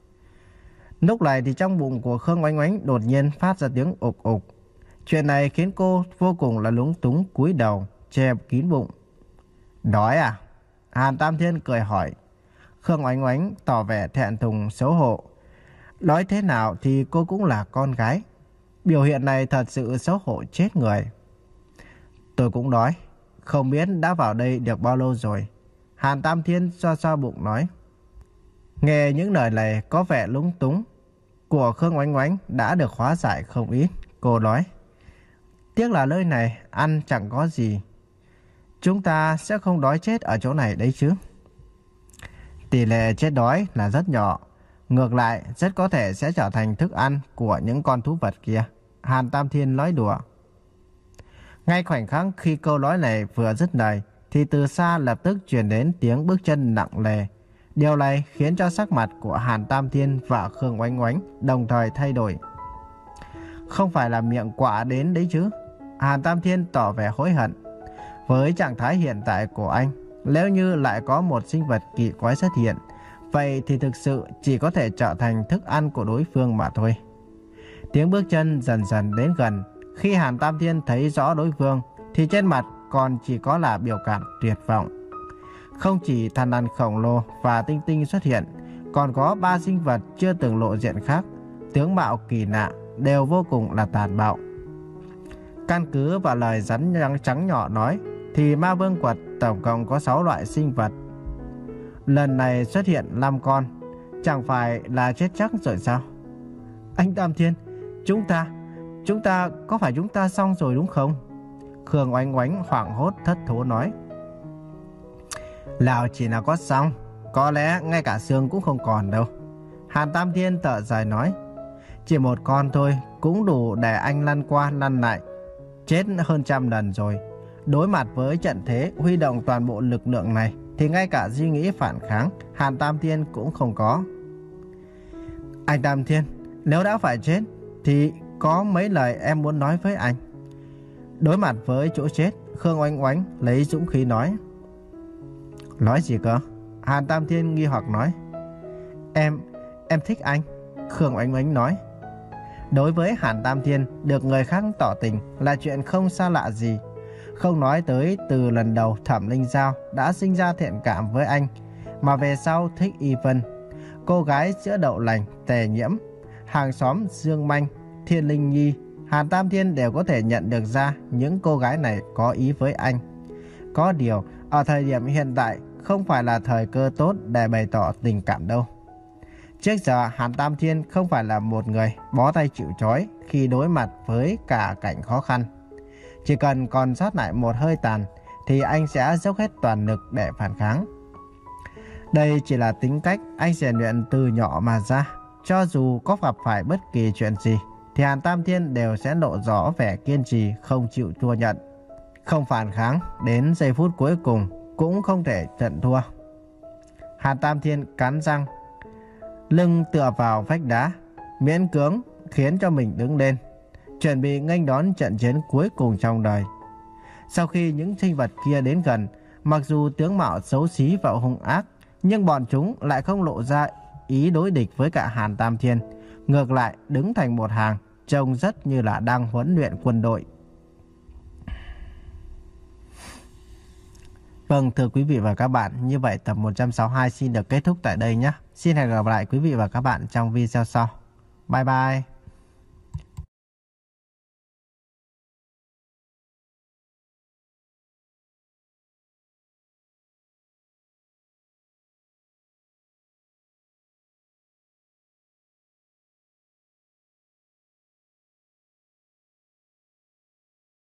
Lúc này thì trong bụng của Khương Oánh Oánh đột nhiên phát ra tiếng ục ục. Chuyện này khiến cô vô cùng là lúng túng, cúi đầu, che kín bụng. Đói à? Hàn Tam Thiên cười hỏi. Khương Oánh Oánh tỏ vẻ thẹn thùng xấu hổ. Nói thế nào thì cô cũng là con gái. Biểu hiện này thật sự xấu hổ chết người. Tôi cũng đói, không biết đã vào đây được bao lâu rồi, Hàn Tam Thiên xoa xoa bụng nói. Nghe những lời này có vẻ lúng túng của Khương Oánh Oánh đã được hóa giải không ít. Cô nói. Tiếc là nơi này ăn chẳng có gì. Chúng ta sẽ không đói chết ở chỗ này đấy chứ? Tỷ lệ chết đói là rất nhỏ. Ngược lại rất có thể sẽ trở thành thức ăn của những con thú vật kia, Hàn Tam Thiên nói đùa. Ngay khoảnh khắc khi câu nói này vừa dứt lời thì từ xa lập tức truyền đến tiếng bước chân nặng nề. Điều này khiến cho sắc mặt của Hàn Tam Thiên và Khương Oánh Oánh đồng thời thay đổi. Không phải là miệng quạ đến đấy chứ? Hàn Tam Thiên tỏ vẻ hối hận. Với trạng thái hiện tại của anh, nếu như lại có một sinh vật kỳ quái xuất hiện, vậy thì thực sự chỉ có thể trở thành thức ăn của đối phương mà thôi. Tiếng bước chân dần dần đến gần. Khi Hàn Tam Thiên thấy rõ đối phương thì trên mặt còn chỉ có là biểu cảm tuyệt vọng. Không chỉ thằn lằn khổng lồ và tinh tinh xuất hiện, còn có ba sinh vật chưa từng lộ diện khác, tướng mạo kỳ lạ, đều vô cùng là tàn bạo. Căn cứ vào lời rắn trắng nhỏ nói thì ma vương quật tổng cộng có sáu loại sinh vật. Lần này xuất hiện năm con, chẳng phải là chết chắc rồi sao? Anh Tam Thiên, chúng ta, chúng ta, có phải chúng ta xong rồi đúng không? Khương Oánh Oánh hoảng hốt thất thố nói. Lão chỉ là có xong, có lẽ ngay cả xương cũng không còn đâu. Hàn Tam Thiên thở dài nói. Chỉ một con thôi cũng đủ để anh lăn qua lăn lại, chết hơn trăm lần rồi. Đối mặt với trận thế huy động toàn bộ lực lượng này thì ngay cả suy nghĩ phản kháng Hàn Tam Thiên cũng không có. Anh Tam Thiên, nếu đã phải chết thì có mấy lời em muốn nói với anh. Đối mặt với chỗ chết, Khương Oánh Oánh lấy dũng khí nói. Nói gì cơ? Hàn Tam Thiên nghi hoặc nói. Em, em thích anh, Khương Oánh Oánh nói. Đối với Hàn Tam Thiên, được người khác tỏ tình là chuyện không xa lạ gì. Không nói tới từ lần đầu Thẩm Linh Giao đã sinh ra thiện cảm với anh, mà về sau thích Y Vân, cô gái sữa đậu lành Tề Nhiễm, hàng xóm Dương Manh, Thiên Linh Nhi, Hàn Tam Thiên đều có thể nhận được ra những cô gái này có ý với anh. Có điều, ở thời điểm hiện tại không phải là thời cơ tốt để bày tỏ tình cảm đâu. Trước giờ Hàn Tam Thiên không phải là một người bó tay chịu trói khi đối mặt với cả cảnh khó khăn. Chỉ cần còn sót lại một hơi tàn thì anh sẽ dốc hết toàn lực để phản kháng. Đây chỉ là tính cách anh rèn luyện từ nhỏ mà ra. Cho dù có gặp phải bất kỳ chuyện gì thì Hàn Tam Thiên đều sẽ lộ rõ vẻ kiên trì không chịu thua nhận. Không phản kháng đến giây phút cuối cùng cũng không thể nhận thua. Hàn Tam Thiên cắn răng, lưng tựa vào vách đá, miễn cưỡng khiến cho mình đứng lên, chuẩn bị nghênh đón trận chiến cuối cùng trong đời. Sau khi những sinh vật kia đến gần, mặc dù tướng mạo xấu xí và hung ác, nhưng bọn chúng lại không lộ ra ý đối địch với cả Hàn Tam Thiên. Ngược lại đứng thành một hàng, trông rất như là đang huấn luyện quân đội. Vâng, thưa quý vị và các bạn, như vậy tập một trăm sáu mươi hai xin được kết thúc tại đây nhé. Xin hẹn gặp lại quý vị và các bạn trong video sau. Bye bye.